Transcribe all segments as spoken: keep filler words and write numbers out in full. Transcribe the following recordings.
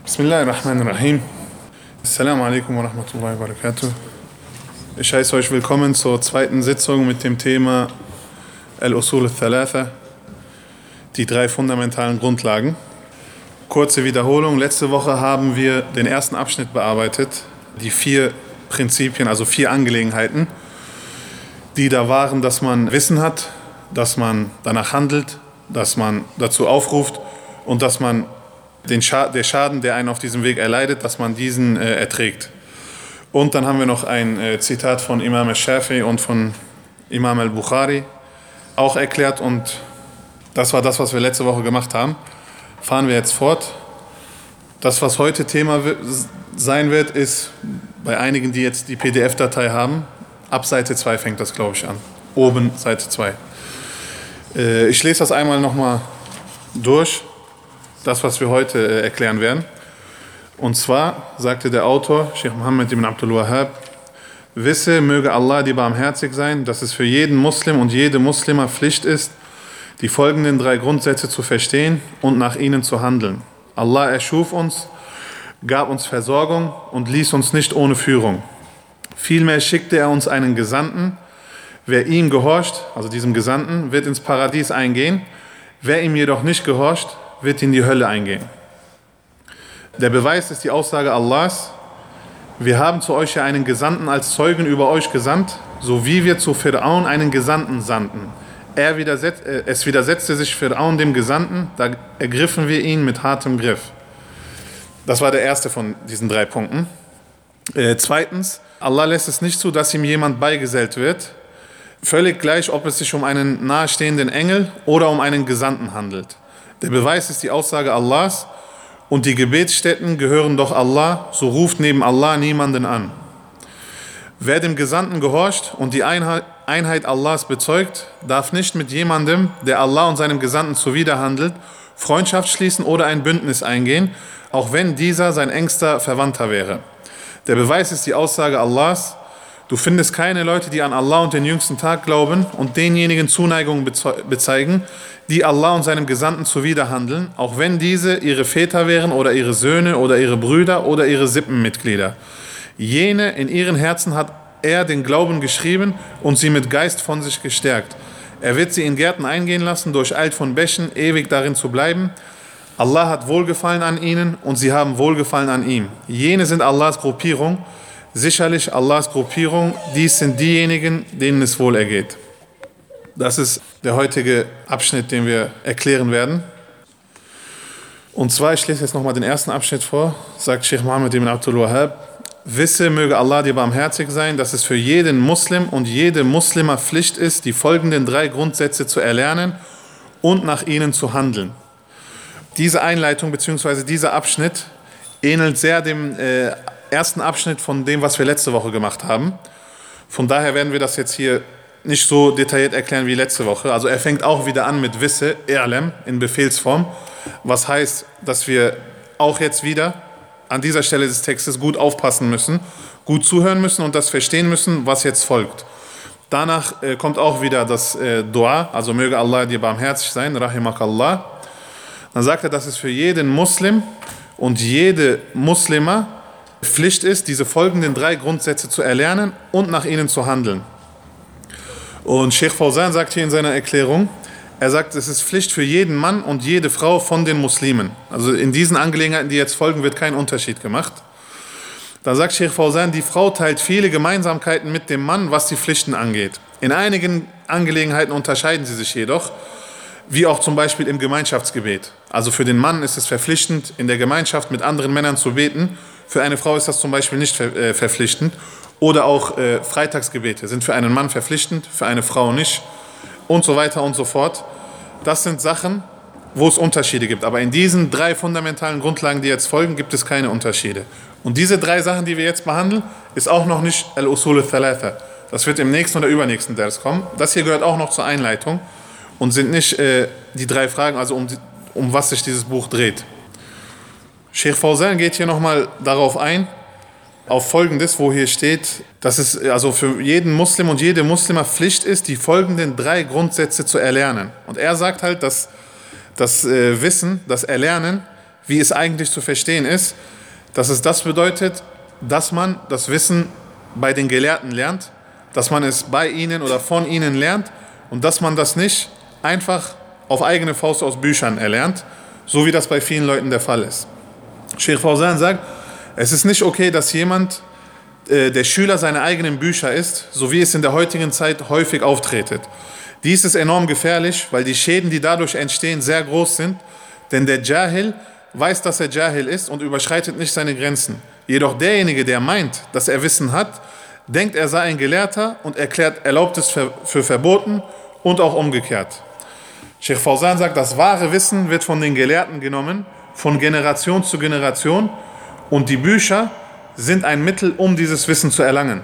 Bismillahirrahmanirrahim. Assalamu alaikum wa rahmatullahi wa barakatuh. Ich heiße euch willkommen zur zweiten Sitzung mit dem Thema Al-Usul al-Thalatha, die drei fundamentalen Grundlagen. Kurze Wiederholung. Letzte Woche haben wir den ersten Abschnitt bearbeitet, die vier Prinzipien, also vier Angelegenheiten, die da waren, dass man Wissen hat, dass man danach handelt, dass man dazu aufruft und dass man den Scha- der Schaden, der einen auf diesem Weg erleidet, dass man diesen äh, erträgt. Und dann haben wir noch ein äh, Zitat von Imam al-Shafi'i und von Imam al-Bukhari auch erklärt, und das war das, was wir letzte Woche gemacht haben. Fahren wir jetzt fort. Das, was heute Thema w- sein wird, ist bei einigen, die jetzt die P D F-Datei haben, ab Seite zwei fängt das, glaube ich, an. Oben Seite zwei. Äh, ich lese das einmal nochmal durch. Das, was wir heute äh, erklären werden. Und zwar sagte der Autor, Sheikh Muhammad ibn Abdul Wahhab, wisse, möge Allah dir barmherzig sein, dass es für jeden Muslim und jede Muslima Pflicht ist, die folgenden drei Grundsätze zu verstehen und nach ihnen zu handeln. Allah erschuf uns, gab uns Versorgung und ließ uns nicht ohne Führung. Vielmehr schickte er uns einen Gesandten. Wer ihm gehorcht, also diesem Gesandten, wird ins Paradies eingehen. Wer ihm jedoch nicht gehorcht, wird in die Hölle eingehen. Der Beweis ist die Aussage Allahs: Wir haben zu euch ja einen Gesandten als Zeugen über euch gesandt, so wie wir zu Fir'aun einen Gesandten sandten. Er widersetz, äh, es widersetzte sich Fir'aun dem Gesandten, da ergriffen wir ihn mit hartem Griff. Das war der erste von diesen drei Punkten. Äh, zweitens, Allah lässt es nicht zu, dass ihm jemand beigesellt wird, völlig gleich, ob es sich um einen nahestehenden Engel oder um einen Gesandten handelt. Der Beweis ist die Aussage Allahs: Und die Gebetsstätten gehören doch Allah, so ruft neben Allah niemanden an. Wer dem Gesandten gehorcht und die Einheit Allahs bezeugt, darf nicht mit jemandem, der Allah und seinem Gesandten zuwiderhandelt, Freundschaft schließen oder ein Bündnis eingehen, auch wenn dieser sein engster Verwandter wäre. Der Beweis ist die Aussage Allahs: Du findest keine Leute, die an Allah und den jüngsten Tag glauben und denjenigen Zuneigung bezeigen, die Allah und seinem Gesandten zuwiderhandeln, auch wenn diese ihre Väter wären oder ihre Söhne oder ihre Brüder oder ihre Sippenmitglieder. Jene in ihren Herzen hat er den Glauben geschrieben und sie mit Geist von sich gestärkt. Er wird sie in Gärten eingehen lassen, durcheilt von Bächen, ewig darin zu bleiben. Allah hat Wohlgefallen an ihnen und sie haben Wohlgefallen an ihm. Jene sind Allahs Gruppierung. Sicherlich Allahs Gruppierung, dies sind diejenigen, denen es wohl ergeht. Das ist der heutige Abschnitt, den wir erklären werden. Und zwar, ich lese jetzt nochmal den ersten Abschnitt vor, sagt Sheikh Muhammad ibn Abdul Wahhab: Wisse, möge Allah dir barmherzig sein, dass es für jeden Muslim und jede Muslima Pflicht ist, die folgenden drei Grundsätze zu erlernen und nach ihnen zu handeln. Diese Einleitung bzw. dieser Abschnitt ähnelt sehr dem äh, ersten Abschnitt von dem, was wir letzte Woche gemacht haben. Von daher werden wir das jetzt hier nicht so detailliert erklären wie letzte Woche. Also er fängt auch wieder an mit Wisse, I'lam, in Befehlsform, was heißt, dass wir auch jetzt wieder an dieser Stelle des Textes gut aufpassen müssen, gut zuhören müssen und das verstehen müssen, was jetzt folgt. Danach äh, kommt auch wieder das äh, Dua, also möge Allah dir barmherzig sein, Rahimakallah. Dann sagt er, dass es für jeden Muslim und jede Muslima Pflicht ist, diese folgenden drei Grundsätze zu erlernen und nach ihnen zu handeln. Und Sheikh Fawzan sagt hier in seiner Erklärung, er sagt, es ist Pflicht für jeden Mann und jede Frau von den Muslimen. Also in diesen Angelegenheiten, die jetzt folgen, wird kein Unterschied gemacht. Da sagt Sheikh Fawzan, die Frau teilt viele Gemeinsamkeiten mit dem Mann, was die Pflichten angeht. In einigen Angelegenheiten unterscheiden sie sich jedoch, wie auch zum Beispiel im Gemeinschaftsgebet. Also für den Mann ist es verpflichtend, in der Gemeinschaft mit anderen Männern zu beten. Für eine Frau ist das zum Beispiel nicht ver- äh, verpflichtend. Oder auch äh, Freitagsgebete sind für einen Mann verpflichtend, für eine Frau nicht. Und so weiter und so fort. Das sind Sachen, wo es Unterschiede gibt. Aber in diesen drei fundamentalen Grundlagen, die jetzt folgen, gibt es keine Unterschiede. Und diese drei Sachen, die wir jetzt behandeln, ist auch noch nicht Al-Usul al-Thalatha. Das wird im nächsten oder übernächsten Ders kommen. Das hier gehört auch noch zur Einleitung und sind nicht äh, die drei Fragen, also um, die, um was sich dieses Buch dreht. Sheikh Fawzan geht hier nochmal darauf ein, auf Folgendes, wo hier steht, dass es also für jeden Muslim und jede Muslima Pflicht ist, die folgenden drei Grundsätze zu erlernen. Und er sagt halt, dass das äh, Wissen, das Erlernen wie es eigentlich zu verstehen ist, dass es das bedeutet, dass man das Wissen bei den Gelehrten lernt, dass man es bei ihnen oder von ihnen lernt und dass man das nicht einfach auf eigene Faust aus Büchern erlernt, so wie das bei vielen Leuten der Fall ist. Sheikh Fawzan sagt, es ist nicht okay, dass jemand äh, der Schüler seiner eigenen Bücher ist, so wie es in der heutigen Zeit häufig auftretet. Dies ist enorm gefährlich, weil die Schäden, die dadurch entstehen, sehr groß sind, denn der Jahil weiß, dass er Jahil ist und überschreitet nicht seine Grenzen. Jedoch derjenige, der meint, dass er Wissen hat, denkt, er sei ein Gelehrter und erklärt Erlaubtes für, für verboten und auch umgekehrt. Sheikh Fawzan sagt, das wahre Wissen wird von den Gelehrten genommen, von Generation zu Generation, und die Bücher sind ein Mittel, um dieses Wissen zu erlangen.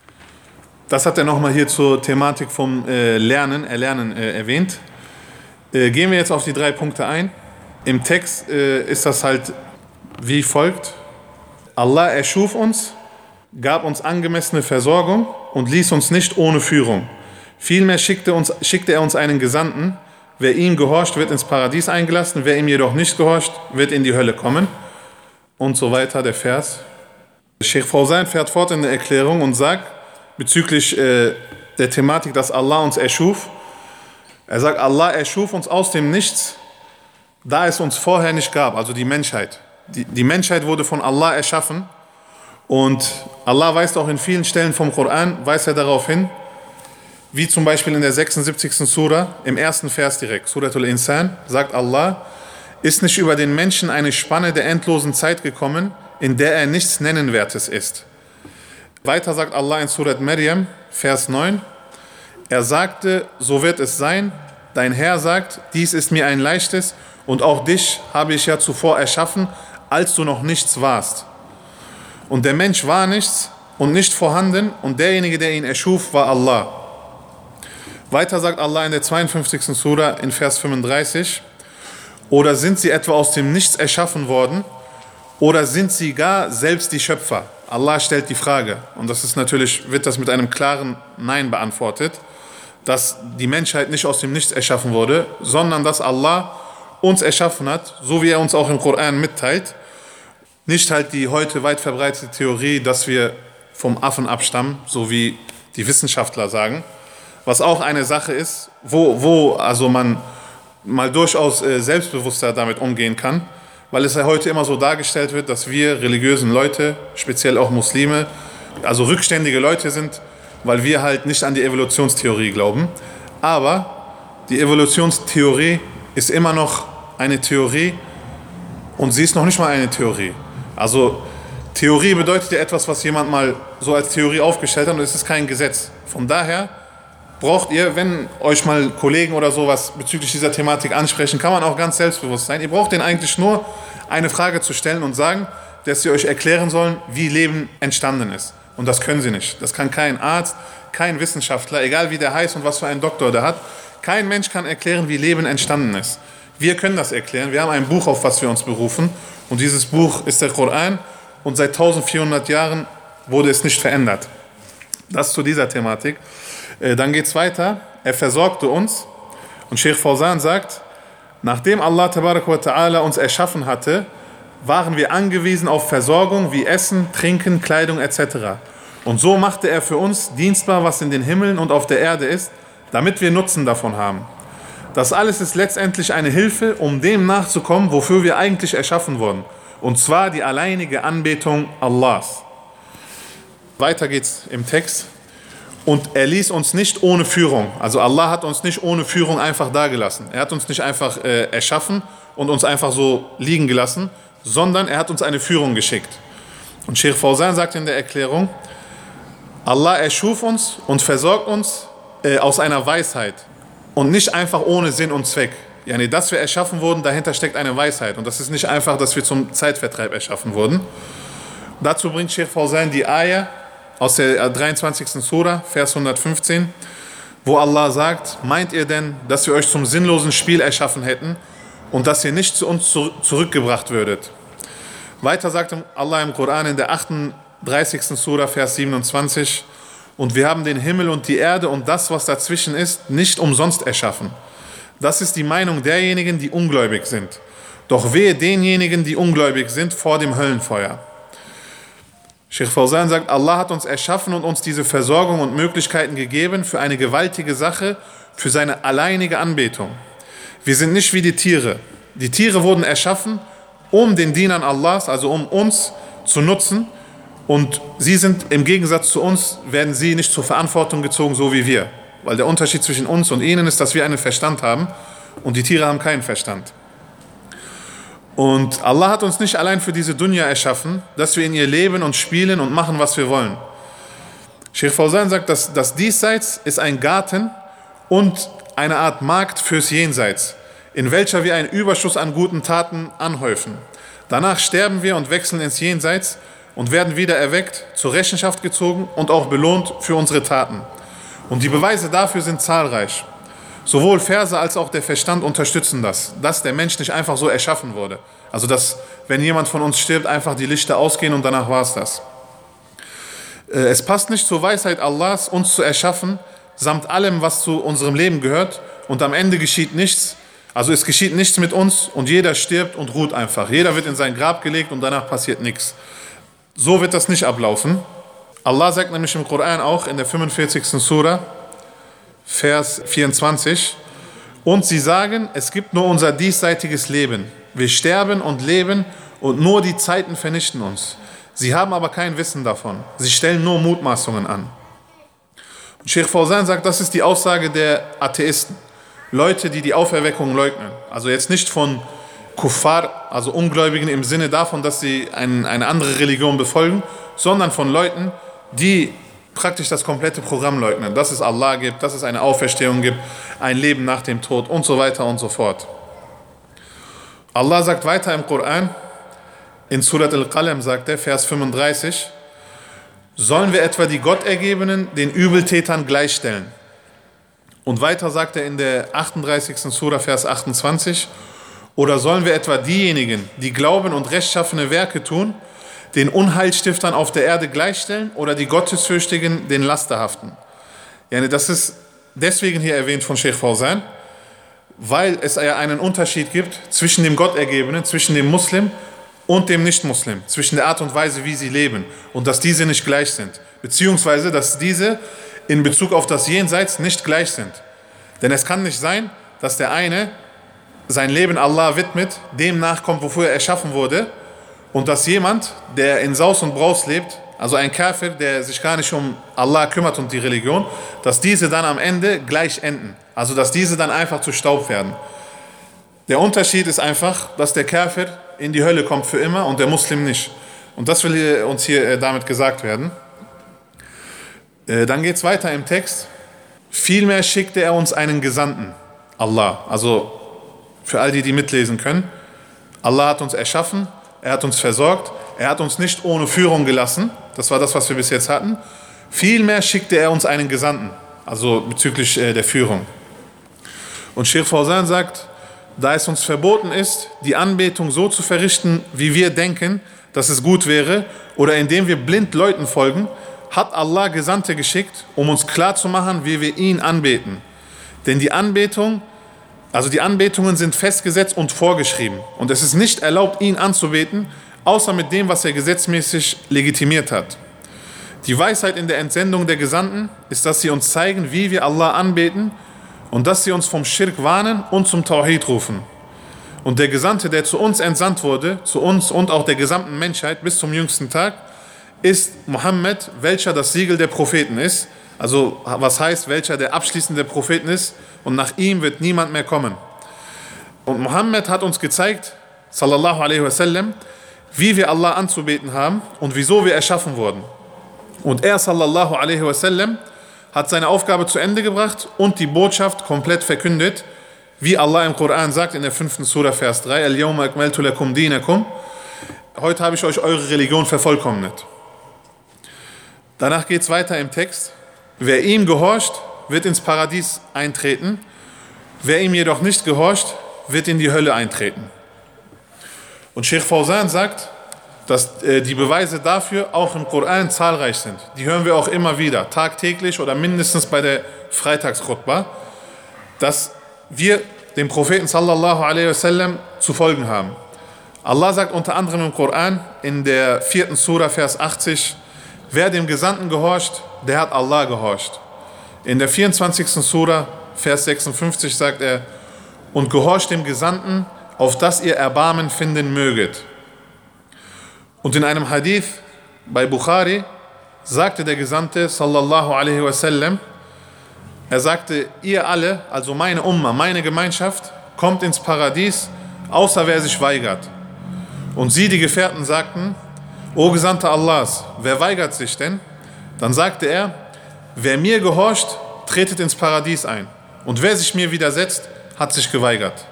Das hat er nochmal hier zur Thematik vom äh, Lernen, Erlernen äh, erwähnt. Äh, gehen wir jetzt auf die drei Punkte ein. Im Text äh, ist das halt wie folgt. Allah erschuf uns, gab uns angemessene Versorgung und ließ uns nicht ohne Führung. Vielmehr schickte, uns, schickte er uns einen Gesandten. Wer ihm gehorcht, wird ins Paradies eingelassen. Wer ihm jedoch nicht gehorcht, wird in die Hölle kommen. Und so weiter, der Vers. Sheikh Fawzan fährt fort in der Erklärung und sagt, bezüglich äh, der Thematik, dass Allah uns erschuf, er sagt, Allah erschuf uns aus dem Nichts, da es uns vorher nicht gab, also die Menschheit. Die, die Menschheit wurde von Allah erschaffen und Allah weist auch in vielen Stellen vom Koran, weist er darauf hin, wie zum Beispiel in der sechsundsiebzigsten Sura, im ersten Vers direkt, Suratul Insan, sagt Allah, ist nicht über den Menschen eine Spanne der endlosen Zeit gekommen, in der er nichts Nennenswertes ist. Weiter sagt Allah in Surat Maryam, Vers neun, er sagte, so wird es sein, dein Herr sagt, dies ist mir ein leichtes und auch dich habe ich ja zuvor erschaffen, als du noch nichts warst. Und der Mensch war nichts und nicht vorhanden und derjenige, der ihn erschuf, war Allah. Weiter sagt Allah in der zweiundfünfzigsten Sura in Vers fünfunddreißig, oder sind sie etwa aus dem Nichts erschaffen worden oder sind sie gar selbst die Schöpfer? Allah stellt die Frage und das ist natürlich, wird das mit einem klaren Nein beantwortet, dass die Menschheit nicht aus dem Nichts erschaffen wurde, sondern dass Allah uns erschaffen hat, so wie er uns auch im Koran mitteilt. Nicht halt die heute weit verbreitete Theorie, dass wir vom Affen abstammen, so wie die Wissenschaftler sagen, was auch eine Sache ist, wo, wo also man mal durchaus äh, selbstbewusster damit umgehen kann, weil es ja heute immer so dargestellt wird, dass wir religiösen Leute, speziell auch Muslime, also rückständige Leute sind, weil wir halt nicht an die Evolutionstheorie glauben. Aber die Evolutionstheorie ist immer noch eine Theorie und sie ist noch nicht mal eine Theorie. Also Theorie bedeutet ja etwas, was jemand mal so als Theorie aufgestellt hat und es ist kein Gesetz. Von daher braucht ihr, wenn euch mal Kollegen oder sowas bezüglich dieser Thematik ansprechen, kann man auch ganz selbstbewusst sein. Ihr braucht denen eigentlich nur eine Frage zu stellen und sagen, dass sie euch erklären sollen, wie Leben entstanden ist. Und das können sie nicht. Das kann kein Arzt, kein Wissenschaftler, egal wie der heißt und was für einen Doktor der hat. Kein Mensch kann erklären, wie Leben entstanden ist. Wir können das erklären. Wir haben ein Buch, auf was wir uns berufen. Und dieses Buch ist der Koran. Und seit eintausendvierhundert Jahren wurde es nicht verändert. Das zu dieser Thematik. Dann geht es weiter. Er versorgte uns. Und Sheikh Fawzan sagt, nachdem Allah Tabarak wa Ta'ala uns erschaffen hatte, waren wir angewiesen auf Versorgung wie Essen, Trinken, Kleidung et cetera. Und so machte er für uns dienstbar, was in den Himmeln und auf der Erde ist, damit wir Nutzen davon haben. Das alles ist letztendlich eine Hilfe, um dem nachzukommen, wofür wir eigentlich erschaffen wurden. Und zwar die alleinige Anbetung Allahs. Weiter geht's im Text. Und er ließ uns nicht ohne Führung. Also Allah hat uns nicht ohne Führung einfach dagelassen. Er hat uns nicht einfach äh, erschaffen und uns einfach so liegen gelassen, sondern er hat uns eine Führung geschickt. Und Sheikh Fawzan sagt in der Erklärung, Allah erschuf uns und versorgt uns äh, aus einer Weisheit und nicht einfach ohne Sinn und Zweck. Yani, dass wir erschaffen wurden, dahinter steckt eine Weisheit. Und das ist nicht einfach, dass wir zum Zeitvertreib erschaffen wurden. Dazu bringt Sheikh Fawzan die Ayah aus der dreiundzwanzigsten Sura, Vers hundertfünfzehn, wo Allah sagt, meint ihr denn, dass wir euch zum sinnlosen Spiel erschaffen hätten und dass ihr nicht zu uns zurückgebracht würdet? Weiter sagt Allah im Koran in der achtunddreißigsten Sura, Vers siebenundzwanzig, und wir haben den Himmel und die Erde und das, was dazwischen ist, nicht umsonst erschaffen. Das ist die Meinung derjenigen, die ungläubig sind. Doch wehe denjenigen, die ungläubig sind, vor dem Höllenfeuer. Sheikh Fawzan sagt, Allah hat uns erschaffen und uns diese Versorgung und Möglichkeiten gegeben für eine gewaltige Sache, für seine alleinige Anbetung. Wir sind nicht wie die Tiere. Die Tiere wurden erschaffen, um den Dienern Allahs, also um uns zu nutzen. Und sie sind im Gegensatz zu uns, werden sie nicht zur Verantwortung gezogen, so wie wir. Weil der Unterschied zwischen uns und ihnen ist, dass wir einen Verstand haben und die Tiere haben keinen Verstand. Und Allah hat uns nicht allein für diese Dunya erschaffen, dass wir in ihr leben und spielen und machen, was wir wollen. Sheikh Fawzan sagt, dass das Diesseits ist ein Garten und eine Art Markt fürs Jenseits, in welcher wir einen Überschuss an guten Taten anhäufen. Danach sterben wir und wechseln ins Jenseits und werden wieder erweckt, zur Rechenschaft gezogen und auch belohnt für unsere Taten. Und die Beweise dafür sind zahlreich. Sowohl Verse als auch der Verstand unterstützen das, dass der Mensch nicht einfach so erschaffen wurde. Also dass, wenn jemand von uns stirbt, einfach die Lichter ausgehen und danach war es das. Es passt nicht zur Weisheit Allahs, uns zu erschaffen, samt allem, was zu unserem Leben gehört, und am Ende geschieht nichts. Also es geschieht nichts mit uns und jeder stirbt und ruht einfach. Jeder wird in sein Grab gelegt und danach passiert nichts. So wird das nicht ablaufen. Allah sagt nämlich im Koran auch in der fünfundvierzigsten Sura, Vers vierundzwanzig, und sie sagen, es gibt nur unser diesseitiges Leben. Wir sterben und leben und nur die Zeiten vernichten uns. Sie haben aber kein Wissen davon. Sie stellen nur Mutmaßungen an. Und Sheikh Fawzan sagt, das ist die Aussage der Atheisten. Leute, die die Auferweckung leugnen. Also jetzt nicht von Kuffar, also Ungläubigen im Sinne davon, dass sie ein, eine andere Religion befolgen, sondern von Leuten, die praktisch das komplette Programm leugnen, dass es Allah gibt, dass es eine Auferstehung gibt, ein Leben nach dem Tod und so weiter und so fort. Allah sagt weiter im Koran, in Surat Al-Qalam sagt er, Vers fünfunddreißig, sollen wir etwa die Gottergebenen den Übeltätern gleichstellen? Und weiter sagt er in der achtunddreißigsten Sura, Vers achtundzwanzig, oder sollen wir etwa diejenigen, die glauben und rechtschaffene Werke tun, den Unheilstiftern auf der Erde gleichstellen oder die Gottesfürchtigen den Lasterhaften? Ja, das ist deswegen hier erwähnt von Sheikh Fawzan, weil es ja einen Unterschied gibt zwischen dem Gottergebenen, zwischen dem Muslim und dem Nicht-Muslim, zwischen der Art und Weise, wie sie leben, und dass diese nicht gleich sind, beziehungsweise dass diese in Bezug auf das Jenseits nicht gleich sind. Denn es kann nicht sein, dass der eine sein Leben Allah widmet, dem nachkommt, wofür er erschaffen wurde, und dass jemand, der in Saus und Braus lebt, also ein Kafir, der sich gar nicht um Allah kümmert und die Religion, dass diese dann am Ende gleich enden. Also dass diese dann einfach zu Staub werden. Der Unterschied ist einfach, dass der Kafir in die Hölle kommt für immer und der Muslim nicht. Und das will uns hier damit gesagt werden. Dann geht es weiter im Text. Vielmehr schickte er uns einen Gesandten, Allah. Also für all die, die mitlesen können. Allah hat uns erschaffen, er hat uns versorgt, er hat uns nicht ohne Führung gelassen. Das war das, was wir bis jetzt hatten. Vielmehr schickte er uns einen Gesandten, also bezüglich äh, der Führung. Und Sheikh Fawzan sagt, da es uns verboten ist, die Anbetung so zu verrichten, wie wir denken, dass es gut wäre, oder indem wir blind Leuten folgen, hat Allah Gesandte geschickt, um uns klarzumachen, wie wir ihn anbeten. Denn die Anbetung, also die Anbetungen sind festgesetzt und vorgeschrieben. Und es ist nicht erlaubt, ihn anzubeten, außer mit dem, was er gesetzmäßig legitimiert hat. Die Weisheit in der Entsendung der Gesandten ist, dass sie uns zeigen, wie wir Allah anbeten, und dass sie uns vom Schirk warnen und zum Tawhid rufen. Und der Gesandte, der zu uns entsandt wurde, zu uns und auch der gesamten Menschheit bis zum jüngsten Tag, ist Mohammed, welcher das Siegel der Propheten ist. Also was heißt, welcher der abschließende Propheten ist, und nach ihm wird niemand mehr kommen. Und Mohammed hat uns gezeigt, sallallahu alaihi wasallam, wie wir Allah anzubeten haben und wieso wir erschaffen wurden. Und er, sallallahu alaihi wasallam, hat seine Aufgabe zu Ende gebracht und die Botschaft komplett verkündet, wie Allah im Koran sagt in der fünften Sura, Vers drei, Al-Yawma akmaltu lakum dinakum, heute habe ich euch eure Religion vervollkommnet. Danach geht es weiter im Text, wer ihm gehorcht, wird ins Paradies eintreten, wer ihm jedoch nicht gehorcht, wird in die Hölle eintreten. Und Sheikh Fawzan sagt, dass äh, die Beweise dafür auch im Koran zahlreich sind. Die hören wir auch immer wieder, tagtäglich oder mindestens bei der Freitagskhutbah, dass wir dem Propheten sallallahu alaihi wasallam zu folgen haben. Allah sagt unter anderem im Koran in der vierten Sura, Vers achtzig, wer dem Gesandten gehorcht, der hat Allah gehorcht. In der vierundzwanzigsten Sura, Vers sechsundfünfzig sagt er, und gehorcht dem Gesandten, auf dass ihr Erbarmen finden möget. Und in einem Hadith bei Bukhari sagte der Gesandte sallallahu alaihi wasallam, er sagte, ihr alle, also meine Umma, meine Gemeinschaft, kommt ins Paradies, außer wer sich weigert. Und sie, die Gefährten, sagten, O Gesandter Allahs, wer weigert sich denn? Dann sagte er, wer mir gehorcht, tretet ins Paradies ein. Und wer sich mir widersetzt, hat sich geweigert.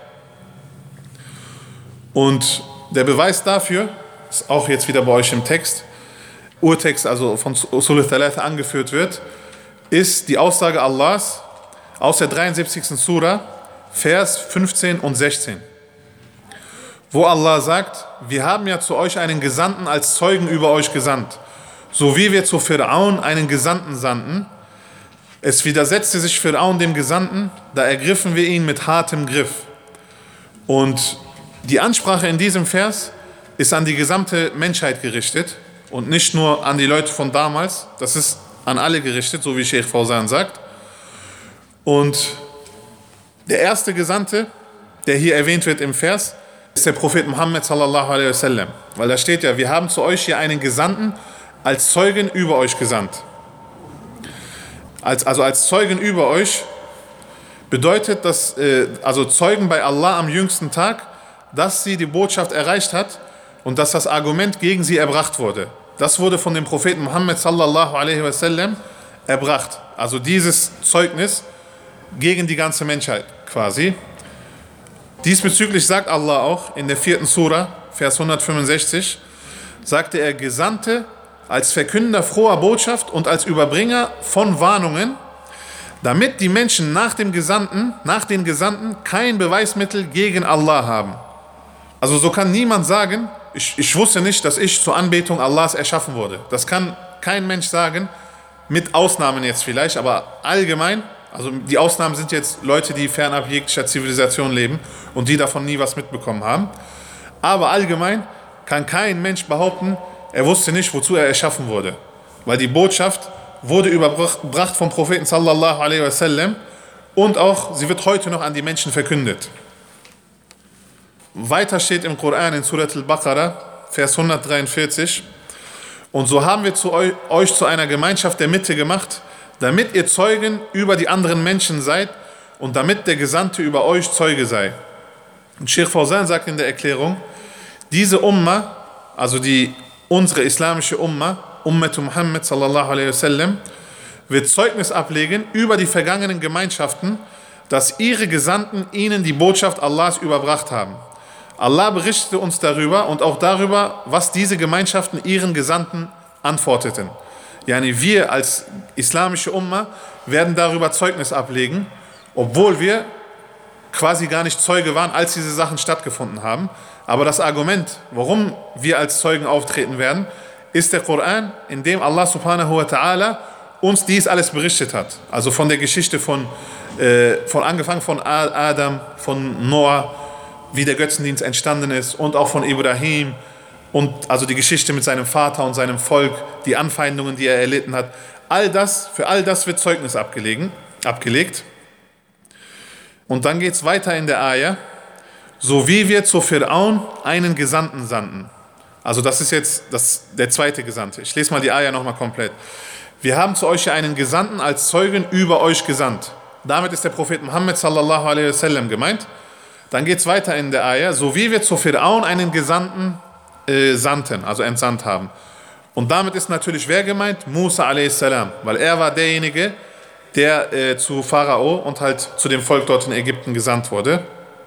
Und der Beweis dafür, ist auch jetzt wieder bei euch im Text, Urtext, also von Usul al-Thalatha angeführt wird, ist die Aussage Allahs aus der dreiundsiebzigsten Sura, Vers fünfzehn und sechzehn. Wo Allah sagt, wir haben ja zu euch einen Gesandten als Zeugen über euch gesandt, so wie wir zu Fir'aun einen Gesandten sandten. Es widersetzte sich Fir'aun dem Gesandten, da ergriffen wir ihn mit hartem Griff. Und die Ansprache in diesem Vers ist an die gesamte Menschheit gerichtet und nicht nur an die Leute von damals, das ist an alle gerichtet, so wie Sheikh Fawzan sagt. Und der erste Gesandte, der hier erwähnt wird im Vers, ist der Prophet Muhammad sallallahu alaihi wasallam. Weil da steht ja, wir haben zu euch hier einen Gesandten als Zeugen über euch gesandt. Als, also als Zeugen über euch bedeutet das, äh, also Zeugen bei Allah am jüngsten Tag, dass sie die Botschaft erreicht hat und dass das Argument gegen sie erbracht wurde. Das wurde von dem Propheten Muhammad sallallahu alaihi wasallam erbracht. Also dieses Zeugnis gegen die ganze Menschheit quasi. Diesbezüglich sagt Allah auch in der vierten Sura, Vers hundertfünfundsechzig, sagte er, Gesandte als Verkünder froher Botschaft und als Überbringer von Warnungen, damit die Menschen nach dem Gesandten, nach den Gesandten kein Beweismittel gegen Allah haben. Also so kann niemand sagen, ich, ich wusste nicht, dass ich zur Anbetung Allahs erschaffen wurde. Das kann kein Mensch sagen, mit Ausnahmen jetzt vielleicht, aber allgemein, also die Ausnahmen sind jetzt Leute, die fernab jeglicher Zivilisation leben und die davon nie was mitbekommen haben. Aber allgemein kann kein Mensch behaupten, er wusste nicht, wozu er erschaffen wurde. Weil die Botschaft wurde überbracht vom Propheten sallallahu alaihi wasallam und auch sie wird heute noch an die Menschen verkündet. Weiter steht im Koran in Surat al-Baqarah, Vers hundertdreiundvierzig, und so haben wir zu euch, euch zu einer Gemeinschaft der Mitte gemacht, damit ihr Zeugen über die anderen Menschen seid und damit der Gesandte über euch Zeuge sei. Und Sheikh Fawzan sagt in der Erklärung, diese Umma, also die unsere islamische Umma, Ummatu Muhammad sallallahu alaihi wasallam, wird Zeugnis ablegen über die vergangenen Gemeinschaften, dass ihre Gesandten ihnen die Botschaft Allahs überbracht haben. Allah berichtete uns darüber und auch darüber, was diese Gemeinschaften ihren Gesandten antworteten. Yani wir als islamische Umma werden darüber Zeugnis ablegen, obwohl wir quasi gar nicht Zeuge waren, als diese Sachen stattgefunden haben. Aber das Argument, warum wir als Zeugen auftreten werden, ist der Koran, in dem Allah subhanahu wa ta'ala uns dies alles berichtet hat. Also von der Geschichte von, äh, von angefangen von Adam, von Noah, wie der Götzendienst entstanden ist und auch von Ibrahim und also die Geschichte mit seinem Vater und seinem Volk, die Anfeindungen, die er erlitten hat. All das, für all das wird Zeugnis abgelegen, abgelegt. Und dann geht es weiter in der Ayah, so wie wir zu Fir'aun einen Gesandten sandten. Also das ist jetzt das, der zweite Gesandte. Ich lese mal die Ayah nochmal komplett. Wir haben zu euch einen Gesandten als Zeugen über euch gesandt. Damit ist der Prophet Muhammad sallallahu alaihi wasallam gemeint. Dann geht es weiter in der Ayah, so wie wir zu Fir'aun einen Gesandten äh, sandten, also entsandt haben. Und damit ist natürlich wer gemeint? Musa alaihi salam, weil er war derjenige, der äh, zu Pharao und halt zu dem Volk dort in Ägypten gesandt wurde.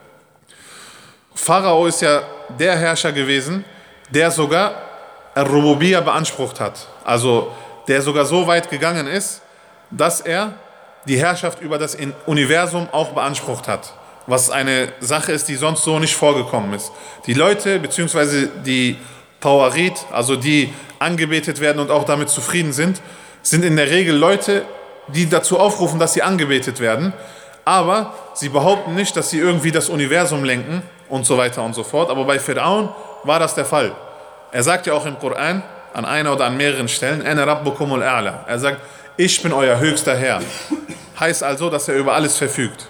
Pharao ist ja der Herrscher gewesen, der sogar Ar-Rububiyya beansprucht hat. Also der sogar so weit gegangen ist, dass er die Herrschaft über das Universum auch beansprucht hat. Was eine Sache ist, die sonst so nicht vorgekommen ist. Die Leute, beziehungsweise die Tawarit, also die angebetet werden und auch damit zufrieden sind, sind in der Regel Leute, die dazu aufrufen, dass sie angebetet werden. Aber sie behaupten nicht, dass sie irgendwie das Universum lenken und so weiter und so fort. Aber bei Fir'aun war das der Fall. Er sagt ja auch im Koran, an einer oder an mehreren Stellen, Ana rabbukumul a'la. Er sagt, ich bin euer höchster Herr. Heißt also, dass er über alles verfügt.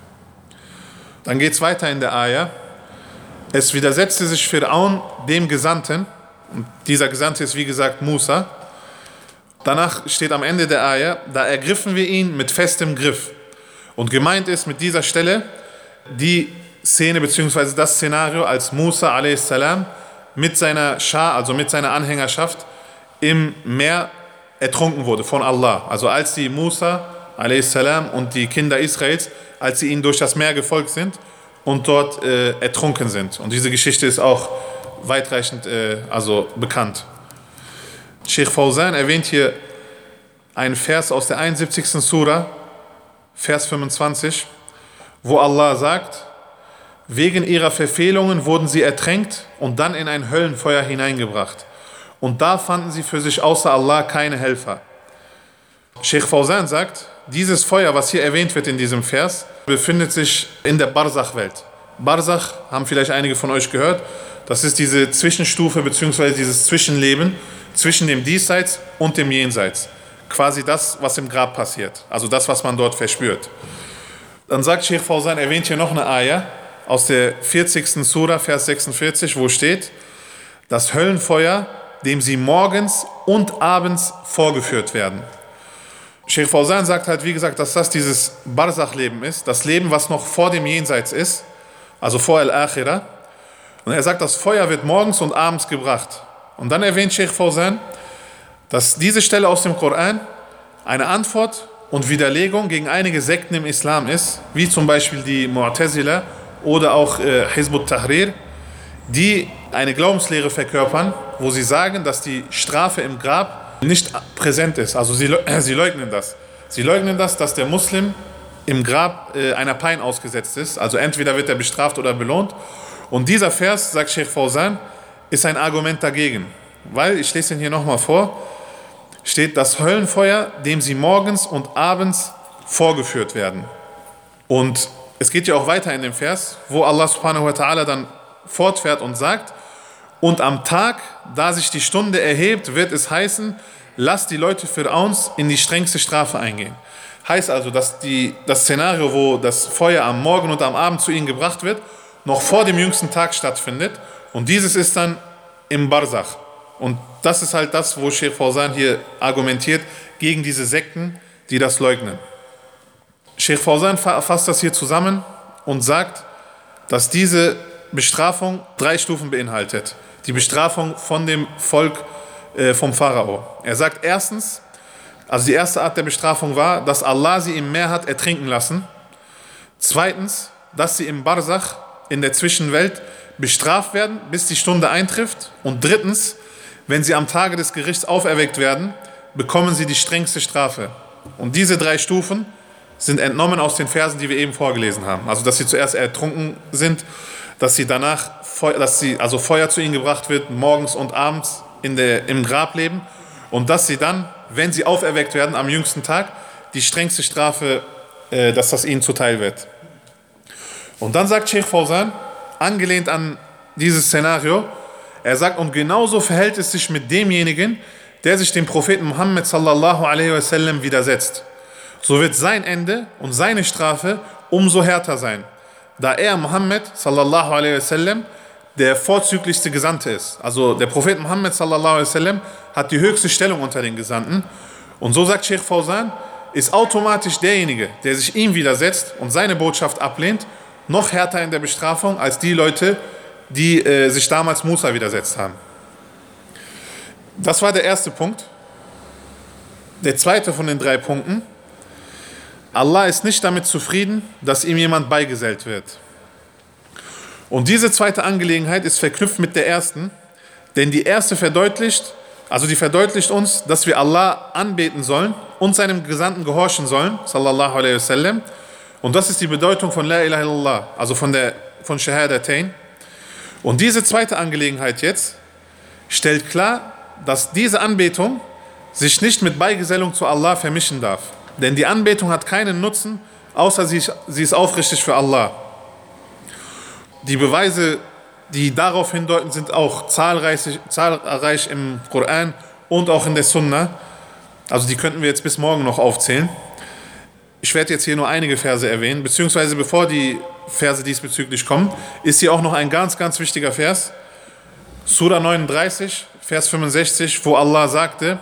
Dann geht es weiter in der Ayah. Es widersetzte sich Fir'aun dem Gesandten. Und dieser Gesandte ist wie gesagt Musa. Danach steht am Ende der Ayah, da ergriffen wir ihn mit festem Griff. Und gemeint ist mit dieser Stelle die Szene bzw. das Szenario, als Musa a s. mit seiner Schar, also mit seiner Anhängerschaft im Meer ertrunken wurde von Allah. Also als die Musa a s. und die Kinder Israels, als sie ihnen durch das Meer gefolgt sind und dort äh, ertrunken sind. Und diese Geschichte ist auch weitreichend äh, also bekannt. Sheikh Fawzan erwähnt hier einen Vers aus der einundsiebzigsten Sura, Vers fünfundzwanzig, wo Allah sagt, wegen ihrer Verfehlungen wurden sie ertränkt und dann in ein Höllenfeuer hineingebracht. Und da fanden sie für sich außer Allah keine Helfer. Sheikh Fawzan sagt, dieses Feuer, was hier erwähnt wird in diesem Vers, befindet sich in der Barzach-Welt. Barzach haben vielleicht einige von euch gehört. Das ist diese Zwischenstufe bzw. dieses Zwischenleben zwischen dem Diesseits und dem Jenseits. Quasi das, was im Grab passiert. Also das, was man dort verspürt. Dann sagt Sheikh Fawzan, erwähnt hier noch eine Ayah aus der vierzigsten Sura, Vers sechsundvierzig, wo steht, das Höllenfeuer, dem sie morgens und abends vorgeführt werden. Sheikh Fawzan sagt halt, wie gesagt, dass das dieses Barzach-Leben ist, das Leben, was noch vor dem Jenseits ist, also vor Al-Akhirah. Und er sagt, das Feuer wird morgens und abends gebracht. Und dann erwähnt Sheikh Fawzan, dass diese Stelle aus dem Koran eine Antwort und Widerlegung gegen einige Sekten im Islam ist, wie zum Beispiel die Mu'tazila oder auch äh, Hizb ut-Tahrir, die eine Glaubenslehre verkörpern, wo sie sagen, dass die Strafe im Grab nicht präsent ist. Also sie, äh, sie leugnen das. Sie leugnen das, dass der Muslim im Grab äh, einer Pein ausgesetzt ist. Also entweder wird er bestraft oder belohnt. Und dieser Vers, sagt Sheikh Fawzan, ist ein Argument dagegen. Weil, ich lese ihn hier nochmal vor, steht das Höllenfeuer, dem sie morgens und abends vorgeführt werden. Und es geht ja auch weiter in dem Vers, wo Allah subhanahu wa ta'ala dann fortfährt und sagt, und am Tag, da sich die Stunde erhebt, wird es heißen, lasst die Leute Fir'auns in die strengste Strafe eingehen. Heißt also, dass die, das Szenario, wo das Feuer am Morgen und am Abend zu ihnen gebracht wird, noch vor dem jüngsten Tag stattfindet. Und dieses ist dann im Barzach. Und das ist halt das, wo Sheikh Fawzan hier argumentiert gegen diese Sekten, die das leugnen. Sheikh Fawzan fasst das hier zusammen und sagt, dass diese Bestrafung drei Stufen beinhaltet. Die Bestrafung von dem Volk äh, vom Pharao. Er sagt erstens, also die erste Art der Bestrafung war, dass Allah sie im Meer hat ertrinken lassen. Zweitens, dass sie im Barzach, in der Zwischenwelt, bestraft werden, bis die Stunde eintrifft. Und drittens, wenn sie am Tage des Gerichts auferweckt werden, bekommen sie die strengste Strafe. Und diese drei Stufen sind entnommen aus den Versen, die wir eben vorgelesen haben. Also, dass sie zuerst ertrunken sind, dass sie danach, dass sie, also Feuer zu ihnen gebracht wird, morgens und abends in der, im Grab leben, und dass sie dann, wenn sie auferweckt werden am jüngsten Tag, die strengste Strafe, äh, dass das ihnen zuteil wird. Und dann sagt Sheikh Fawzan, angelehnt an dieses Szenario, er sagt, und genauso verhält es sich mit demjenigen, der sich dem Propheten Muhammad sallallahu alaihi wasallam widersetzt. So wird sein Ende und seine Strafe umso härter sein, da er, Muhammad sallallahu alaihi wasallam, der vorzüglichste Gesandte ist. Also der Prophet Muhammad sallallahu alaihi wasallam hat die höchste Stellung unter den Gesandten. Und so sagt Sheikh Fawzan, ist automatisch derjenige, der sich ihm widersetzt und seine Botschaft ablehnt, noch härter in der Bestrafung als die Leute, die äh, sich damals Musa widersetzt haben. Das war der erste Punkt. Der zweite von den drei Punkten: Allah ist nicht damit zufrieden, dass ihm jemand beigesellt wird. Und diese zweite Angelegenheit ist verknüpft mit der ersten, denn die erste verdeutlicht, also die verdeutlicht uns, dass wir Allah anbeten sollen und seinem Gesandten gehorchen sollen, sallallahu alaihi wasallam. Und das ist die Bedeutung von La ilaha illallah, also von der von Shahadatain. Und diese zweite Angelegenheit jetzt stellt klar, dass diese Anbetung sich nicht mit Beigesellung zu Allah vermischen darf. Denn die Anbetung hat keinen Nutzen, außer sie, sie ist aufrichtig für Allah. Die Beweise, die darauf hindeuten, sind auch zahlreich, zahlreich im Koran und auch in der Sunna. Also die könnten wir jetzt bis morgen noch aufzählen. Ich werde jetzt hier nur einige Verse erwähnen, beziehungsweise bevor die Verse diesbezüglich kommen, ist hier auch noch ein ganz, ganz wichtiger Vers. Surah neununddreißig, Vers fünfundsechzig, wo Allah sagte,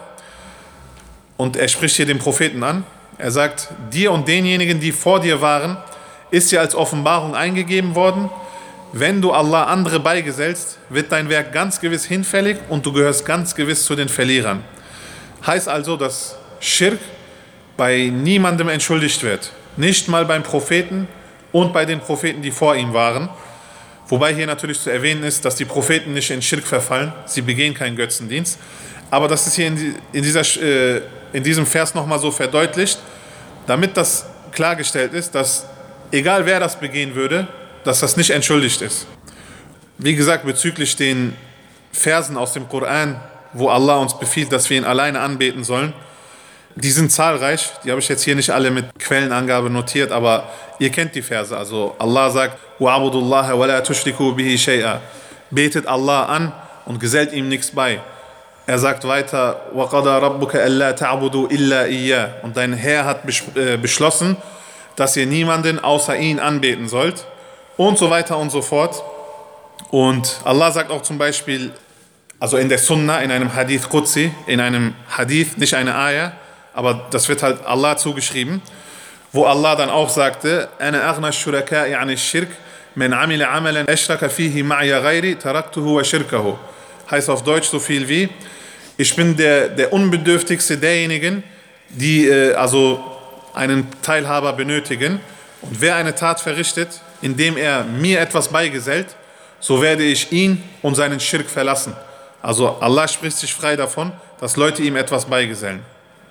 und er spricht hier den Propheten an, er sagt, dir und denjenigen, die vor dir waren, ist dir als Offenbarung eingegeben worden, wenn du Allah andere beigesellst, wird dein Werk ganz gewiss hinfällig und du gehörst ganz gewiss zu den Verlierern. Heißt also, dass Schirk bei niemandem entschuldigt wird. Nicht mal beim Propheten und bei den Propheten, die vor ihm waren. Wobei hier natürlich zu erwähnen ist, dass die Propheten nicht in Schirk verfallen. Sie begehen keinen Götzendienst. Aber das ist hier in, die, in, dieser, äh, in diesem Vers nochmal so verdeutlicht, damit das klargestellt ist, dass egal wer das begehen würde, dass das nicht entschuldigt ist. Wie gesagt, bezüglich den Versen aus dem Koran, wo Allah uns befiehlt, dass wir ihn alleine anbeten sollen, die sind zahlreich, die habe ich jetzt hier nicht alle mit Quellenangabe notiert, aber ihr kennt die Verse. Also Allah sagt, وَعَبُدُ اللَّهَ وَلَا تُشْرِكُوا بِهِ شَيْئًا. Betet Allah an und gesellt ihm nichts bei. Er sagt weiter, وَقَضَى رَبُّكَ أَلَّا تَعْبُدُوا إِلَّا إِيَّاهُ. Und dein Herr hat beschlossen, dass ihr niemanden außer ihn anbeten sollt. Und so weiter und so fort. Und Allah sagt auch zum Beispiel, also in der Sunna, in einem Hadith Qudsi, in einem Hadith, nicht eine Ayah, aber das wird halt Allah zugeschrieben, wo Allah dann auch sagte, أَنَا أَغْنَى الشُّرَكَاءِ عَنِ الشِّرْكِ مَنْ عَمِلَ عَمَلًا أَشْرَكَ فِيهِ مَعْيَ غَيْرِ تَرَكْتُهُ وَشِرْكَهُ. Heißt auf Deutsch so viel wie, ich bin der, der Unbedürftigste derjenigen, die äh, also einen Teilhaber benötigen. Und wer eine Tat verrichtet, indem er mir etwas beigesellt, so werde ich ihn und seinen Schirk verlassen. Also Allah spricht sich frei davon, dass Leute ihm etwas beigesellen.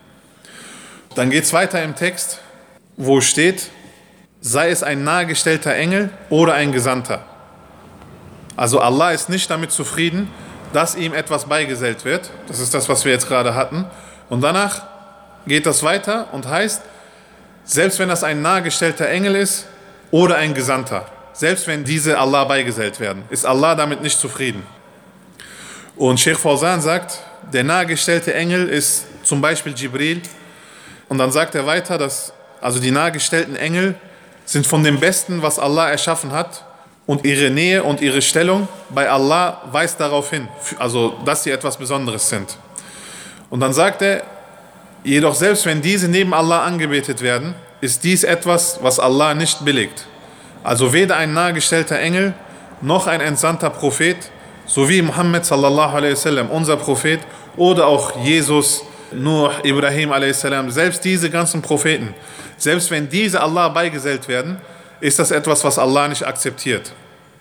Dann geht es weiter im Text, wo steht, sei es ein nahegestellter Engel oder ein Gesandter. Also Allah ist nicht damit zufrieden, dass ihm etwas beigesellt wird. Das ist das, was wir jetzt gerade hatten. Und danach geht das weiter und heißt, selbst wenn das ein nahegestellter Engel ist oder ein Gesandter, selbst wenn diese Allah beigesellt werden, ist Allah damit nicht zufrieden. Und Sheikh Fawzan sagt, der nahegestellte Engel ist zum Beispiel Jibril. Und dann sagt er weiter, dass also die nahegestellten Engel sind von dem Besten, was Allah erschaffen hat. Und ihre Nähe und ihre Stellung bei Allah weist darauf hin, also dass sie etwas Besonderes sind. Und dann sagt er, jedoch selbst wenn diese neben Allah angebetet werden, ist dies etwas, was Allah nicht billigt. Also weder ein nahegestellter Engel, noch ein entsandter Prophet, sowie Muhammad sallallahu alaihi wasallam, unser Prophet, oder auch Jesus, Nuh, Ibrahim alaihi salam, selbst diese ganzen Propheten, selbst wenn diese Allah beigesellt werden, ist das etwas, was Allah nicht akzeptiert.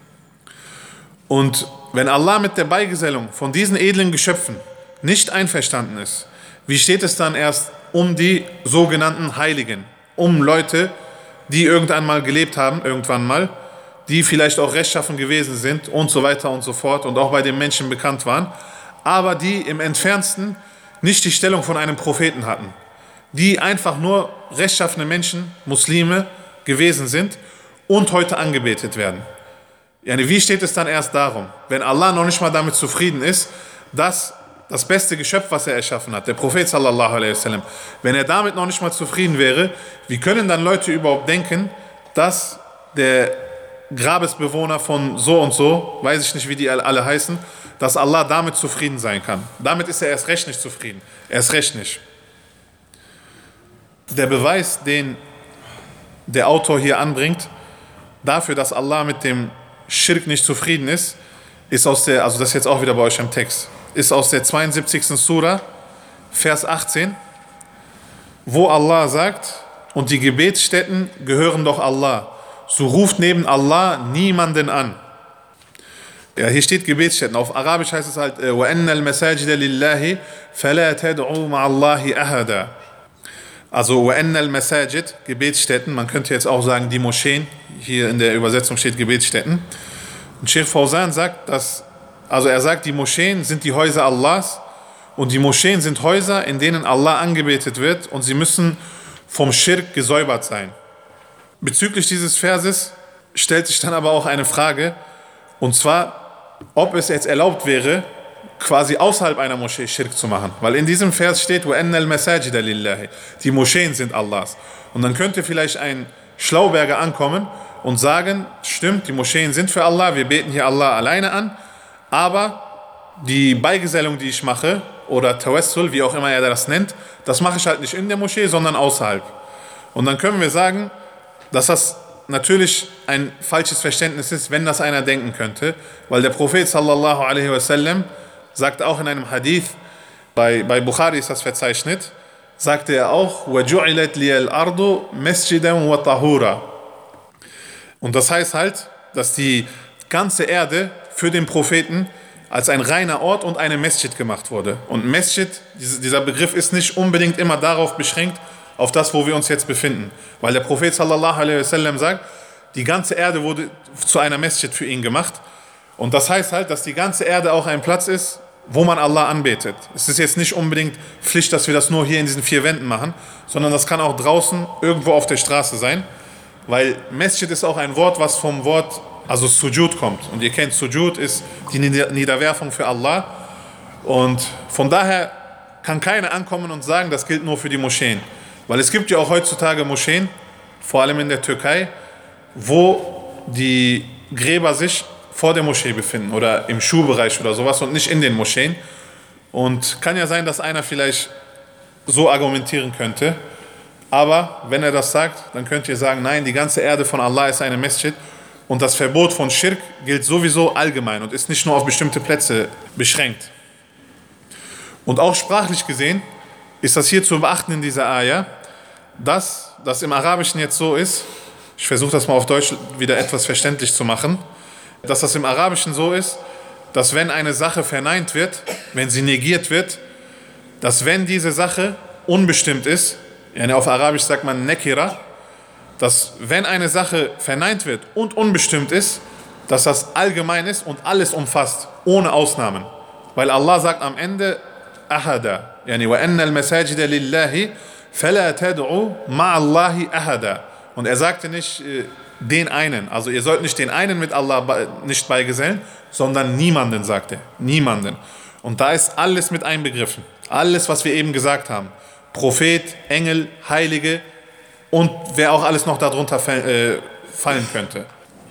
Und wenn Allah mit der Beigesellung von diesen edlen Geschöpfen nicht einverstanden ist, wie steht es dann erst um die sogenannten Heiligen, um Leute, die irgendwann mal gelebt haben, irgendwann mal, die vielleicht auch rechtschaffen gewesen sind und so weiter und so fort und auch bei den Menschen bekannt waren, aber die im Entferntesten nicht die Stellung von einem Propheten hatten, die einfach nur rechtschaffene Menschen, Muslime gewesen sind und heute angebetet werden. Yani, wie steht es dann erst darum, wenn Allah noch nicht mal damit zufrieden ist, dass das beste Geschöpf, was er erschaffen hat, der Prophet sallallahu alaihi wasallam, wenn er damit noch nicht mal zufrieden wäre, wie können dann Leute überhaupt denken, dass der Grabesbewohner von so und so, weiß ich nicht, wie die alle heißen, dass Allah damit zufrieden sein kann? Damit ist er erst recht nicht zufrieden. Erst recht nicht. Der Beweis, den der Autor hier anbringt, dafür, dass Allah mit dem Schirk nicht zufrieden ist, ist aus der, also das ist jetzt auch wieder bei euch im Text, ist aus der zweiundsiebzigsten Surah, Vers achtzehn, wo Allah sagt, und die Gebetsstätten gehören doch Allah, so ruft neben Allah niemanden an. Ja, hier steht Gebetsstätten, auf Arabisch heißt es halt, وَأَنَّ الْمَسَاجِدَ لِلَّهِ فَلَا تَدْعُوا مَعَ اللَّهِ أَحَدًا. Also وَأَنَّ الْمَسَاجِد, Gebetsstätten, man könnte jetzt auch sagen die Moscheen, hier in der Übersetzung steht Gebetsstätten. Und Sheikh Fawzan sagt, dass, also er sagt, die Moscheen sind die Häuser Allahs und die Moscheen sind Häuser, in denen Allah angebetet wird und sie müssen vom Schirk gesäubert sein. Bezüglich dieses Verses stellt sich dann aber auch eine Frage, und zwar, ob es jetzt erlaubt wäre, quasi außerhalb einer Moschee Schirk zu machen. Weil in diesem Vers steht, وَأَنَّ الْمَسَاجِدَ لِلَّهِ. Die Moscheen sind Allahs. Und dann könnte vielleicht ein Schlauberger ankommen und sagen, stimmt, die Moscheen sind für Allah, wir beten hier Allah alleine an, aber die Beigesellung, die ich mache, oder Tawassul, wie auch immer er das nennt, das mache ich halt nicht in der Moschee, sondern außerhalb. Und dann können wir sagen, dass das natürlich ein falsches Verständnis ist, wenn das einer denken könnte, weil der Prophet sallallahu alaihi wasallam sagt auch in einem Hadith, bei, bei Bukhari ist das verzeichnet, sagte er auch, وَجُعِلَتْ لِيَ الْأَرْضُ مَسْجِدًا وَطَهُورًا. Und das heißt halt, dass die ganze Erde für den Propheten als ein reiner Ort und eine Masjid gemacht wurde. Und Masjid, dieser Begriff ist nicht unbedingt immer darauf beschränkt, auf das, wo wir uns jetzt befinden. Weil der Prophet sallallahu alaihi wasallam sagt, die ganze Erde wurde zu einer Masjid für ihn gemacht. Und das heißt halt, dass die ganze Erde auch ein Platz ist, wo man Allah anbetet. Es ist jetzt nicht unbedingt Pflicht, dass wir das nur hier in diesen vier Wänden machen, sondern das kann auch draußen irgendwo auf der Straße sein. Weil Masjid ist auch ein Wort, was vom Wort, also Sujud kommt. Und ihr kennt, Sujud ist die Niederwerfung für Allah. Und von daher kann keiner ankommen und sagen, das gilt nur für die Moscheen. Weil es gibt ja auch heutzutage Moscheen, vor allem in der Türkei, wo die Gräber sich vor der Moschee befinden oder im Schulbereich oder sowas und nicht in den Moscheen. Und kann ja sein, dass einer vielleicht so argumentieren könnte. Aber wenn er das sagt, dann könnt ihr sagen, nein, die ganze Erde von Allah ist eine Masjid und das Verbot von Schirk gilt sowieso allgemein und ist nicht nur auf bestimmte Plätze beschränkt. Und auch sprachlich gesehen ist das hier zu beachten in dieser Ayah, dass das im Arabischen jetzt so ist, ich versuche das mal auf Deutsch wieder etwas verständlich zu machen, dass das im Arabischen so ist, dass wenn eine Sache verneint wird, wenn sie negiert wird, dass wenn diese Sache unbestimmt ist, yani auf Arabisch sagt man Nekira, dass wenn eine Sache verneint wird und unbestimmt ist, dass das allgemein ist und alles umfasst, ohne Ausnahmen. Weil Allah sagt am Ende, Ahada, yani وَأَنَّ الْمَسَاجِدَ لِلَّهِ فَلَا تَدْعُوا مَعَ اللَّهِ أَحَدًا. Und er sagte nicht äh, den einen, also ihr sollt nicht den einen mit Allah be- nicht beigesellen, sondern niemanden, sagt er, niemanden. Und da ist alles mit einbegriffen, alles, was wir eben gesagt haben. Prophet, Engel, Heilige und wer auch alles noch darunter fall, äh, fallen könnte.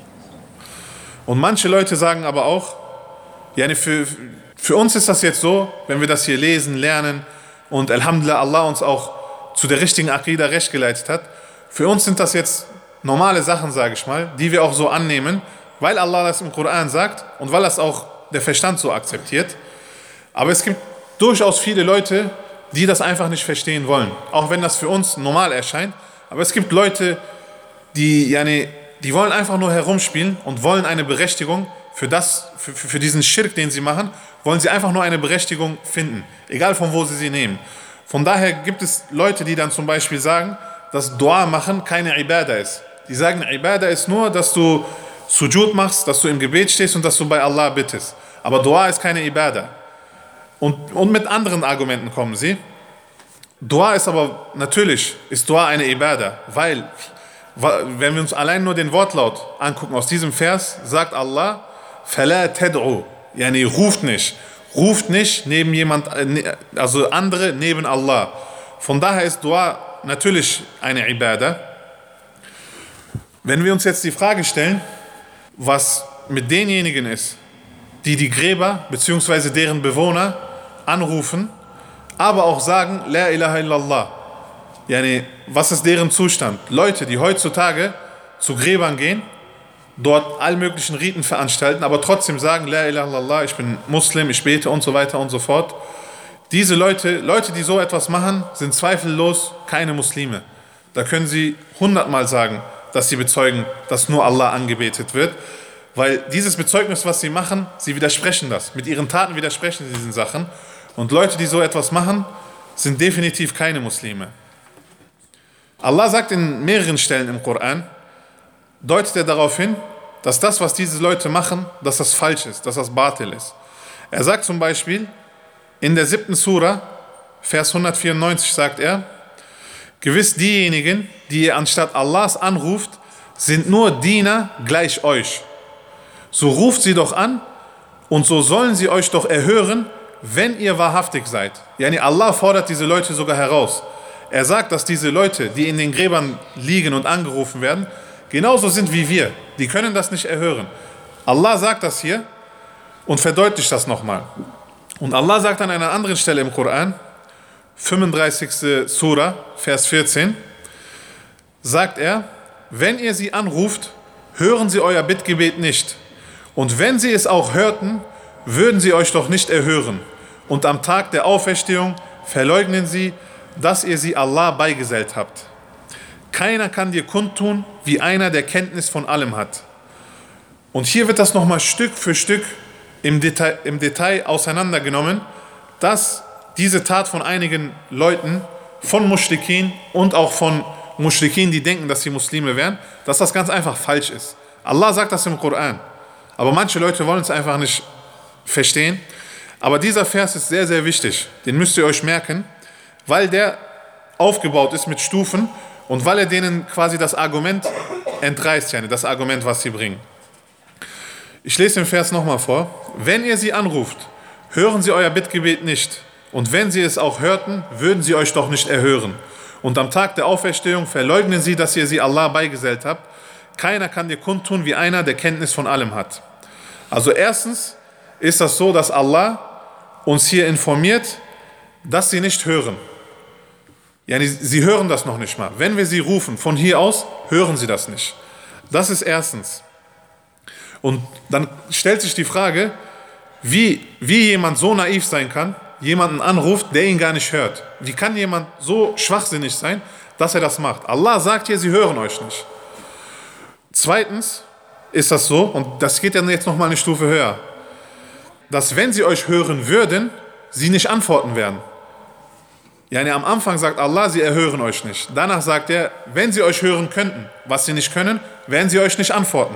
Und manche Leute sagen aber auch, ja, für, für uns ist das jetzt so, wenn wir das hier lesen, lernen und Alhamdulillah Allah uns auch zu der richtigen Aqida recht geleitet hat, für uns sind das jetzt normale Sachen, sage ich mal, die wir auch so annehmen, weil Allah das im Koran sagt und weil das auch der Verstand so akzeptiert. Aber es gibt durchaus viele Leute, die das einfach nicht verstehen wollen, auch wenn das für uns normal erscheint. Aber es gibt Leute, die, yani, die wollen einfach nur herumspielen und wollen eine Berechtigung für, das, für, für diesen Schirk, den sie machen, wollen sie einfach nur eine Berechtigung finden, egal von wo sie sie nehmen. Von daher gibt es Leute, die dann zum Beispiel sagen, dass Dua machen keine Ibadah ist. Die sagen, Ibadah ist nur, dass du Sujud machst, dass du im Gebet stehst und dass du bei Allah bittest. Aber Dua ist keine Ibadah. Und, und mit anderen Argumenten kommen sie. Dua ist aber, natürlich ist Dua eine Ibadah, weil, wenn wir uns allein nur den Wortlaut angucken aus diesem Vers, sagt Allah, فَلَا تَدْعُوا, yani ruft nicht. Ruft nicht neben jemand, also andere neben Allah. Von daher ist Dua natürlich eine Ibadah. Wenn wir uns jetzt die Frage stellen, was mit denjenigen ist, die die Gräber bzw. deren Bewohner anrufen, aber auch sagen, La ilaha illallah. Yani, was ist deren Zustand? Leute, die heutzutage zu Gräbern gehen, dort all möglichen Riten veranstalten, aber trotzdem sagen, La ilaha illallah, ich bin Muslim, ich bete und so weiter und so fort. Diese Leute, Leute, die so etwas machen, sind zweifellos keine Muslime. Da können sie hundertmal sagen, dass sie bezeugen, dass nur Allah angebetet wird, weil dieses Bezeugnis, was sie machen, sie widersprechen das. Mit ihren Taten widersprechen sie diesen Sachen. Und Leute, die so etwas machen, sind definitiv keine Muslime. Allah sagt in mehreren Stellen im Koran, deutet er darauf hin, dass das, was diese Leute machen, dass das falsch ist, dass das Batil ist. Er sagt zum Beispiel, in der siebten Sura, Vers hundertvierundneunzig sagt er, Gewiss diejenigen, die ihr anstatt Allahs anruft, sind nur Diener gleich euch. So ruft sie doch an und so sollen sie euch doch erhören, wenn ihr wahrhaftig seid. Yani Allah fordert diese Leute sogar heraus. Er sagt, dass diese Leute, die in den Gräbern liegen und angerufen werden, genauso sind wie wir. Die können das nicht erhören. Allah sagt das hier und verdeutlicht das nochmal. Und Allah sagt an einer anderen Stelle im Koran, fünfunddreißigste Surah, Vers vierzehn, sagt er, wenn ihr sie anruft, hören sie euer Bittgebet nicht. Und wenn sie es auch hörten, würden sie euch doch nicht erhören. Und am Tag der Auferstehung verleugnen sie, dass ihr sie Allah beigesellt habt. Keiner kann dir kundtun, wie einer, der Kenntnis von allem hat. Und hier wird das nochmal Stück für Stück im Detail, im Detail auseinandergenommen, dass diese Tat von einigen Leuten, von Muschrikin und auch von Muschrikin, die denken, dass sie Muslime wären, dass das ganz einfach falsch ist. Allah sagt das im Koran. Aber manche Leute wollen es einfach nicht verstehen. Aber dieser Vers ist sehr, sehr wichtig. Den müsst ihr euch merken, weil der aufgebaut ist mit Stufen und weil er denen quasi das Argument entreißt, das Argument, was sie bringen. Ich lese den Vers nochmal vor. Wenn ihr sie anruft, hören sie euer Bittgebet nicht. Und wenn sie es auch hörten, würden sie euch doch nicht erhören. Und am Tag der Auferstehung verleugnen sie, dass ihr sie Allah beigesellt habt. Keiner kann dir kundtun, wie einer, der Kenntnis von allem hat. Also erstens ist das so, dass Allah uns hier informiert, dass sie nicht hören. Ja, sie hören das noch nicht mal. Wenn wir sie rufen, von hier aus, hören sie das nicht. Das ist erstens. Und dann stellt sich die Frage, wie, wie jemand so naiv sein kann, jemanden anruft, der ihn gar nicht hört. Wie kann jemand so schwachsinnig sein, dass er das macht? Allah sagt hier, sie hören euch nicht. Zweitens ist das so, und das geht dann jetzt nochmal eine Stufe höher, dass wenn sie euch hören würden, sie nicht antworten werden. Ja, am Anfang sagt Allah, sie erhören euch nicht. Danach sagt er, wenn sie euch hören könnten, was sie nicht können, werden sie euch nicht antworten.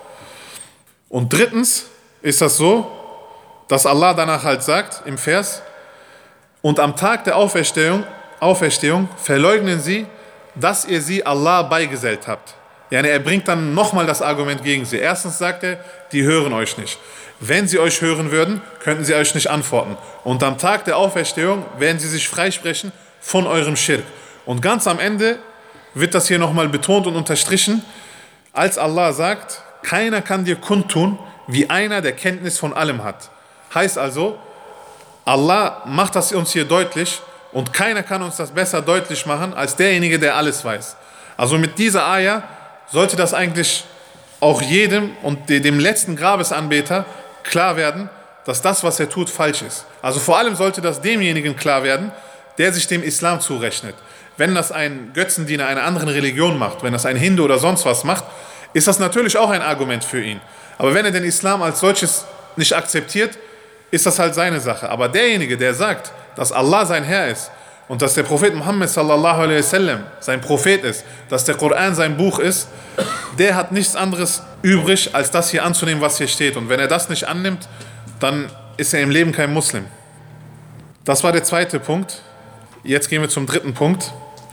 Und drittens ist das so, dass Allah danach halt sagt im Vers, und am Tag der Auferstehung, Auferstehung verleugnen sie, dass ihr sie Allah beigesellt habt. Ja, er bringt dann nochmal das Argument gegen sie. Erstens sagt er, die hören euch nicht. Wenn sie euch hören würden, könnten sie euch nicht antworten. Und am Tag der Auferstehung werden sie sich freisprechen von eurem Schirk. Und ganz am Ende wird das hier nochmal betont und unterstrichen, als Allah sagt, keiner kann dir kundtun, wie einer, der Kenntnis von allem hat. Heißt also, Allah macht das uns hier deutlich und keiner kann uns das besser deutlich machen, als derjenige, der alles weiß. Also mit dieser Ayah sollte das eigentlich auch jedem und dem letzten Grabesanbeter klar werden, dass das, was er tut, falsch ist. Also vor allem sollte das demjenigen klar werden, der sich dem Islam zurechnet. Wenn das ein Götzendiener einer anderen Religion macht, wenn das ein Hindu oder sonst was macht, ist das natürlich auch ein Argument für ihn. Aber wenn er den Islam als solches nicht akzeptiert, ist das halt seine Sache. Aber derjenige, der sagt, dass Allah sein Herr ist und dass der Prophet Muhammad sallallahu alaihi wasallam sein Prophet ist, dass der Koran sein Buch ist, der hat nichts anderes übrig, als das hier anzunehmen, was hier steht. Und wenn er das nicht annimmt, dann ist er im Leben kein Muslim. Das war der zweite Punkt. Jetzt gehen wir zum dritten Punkt.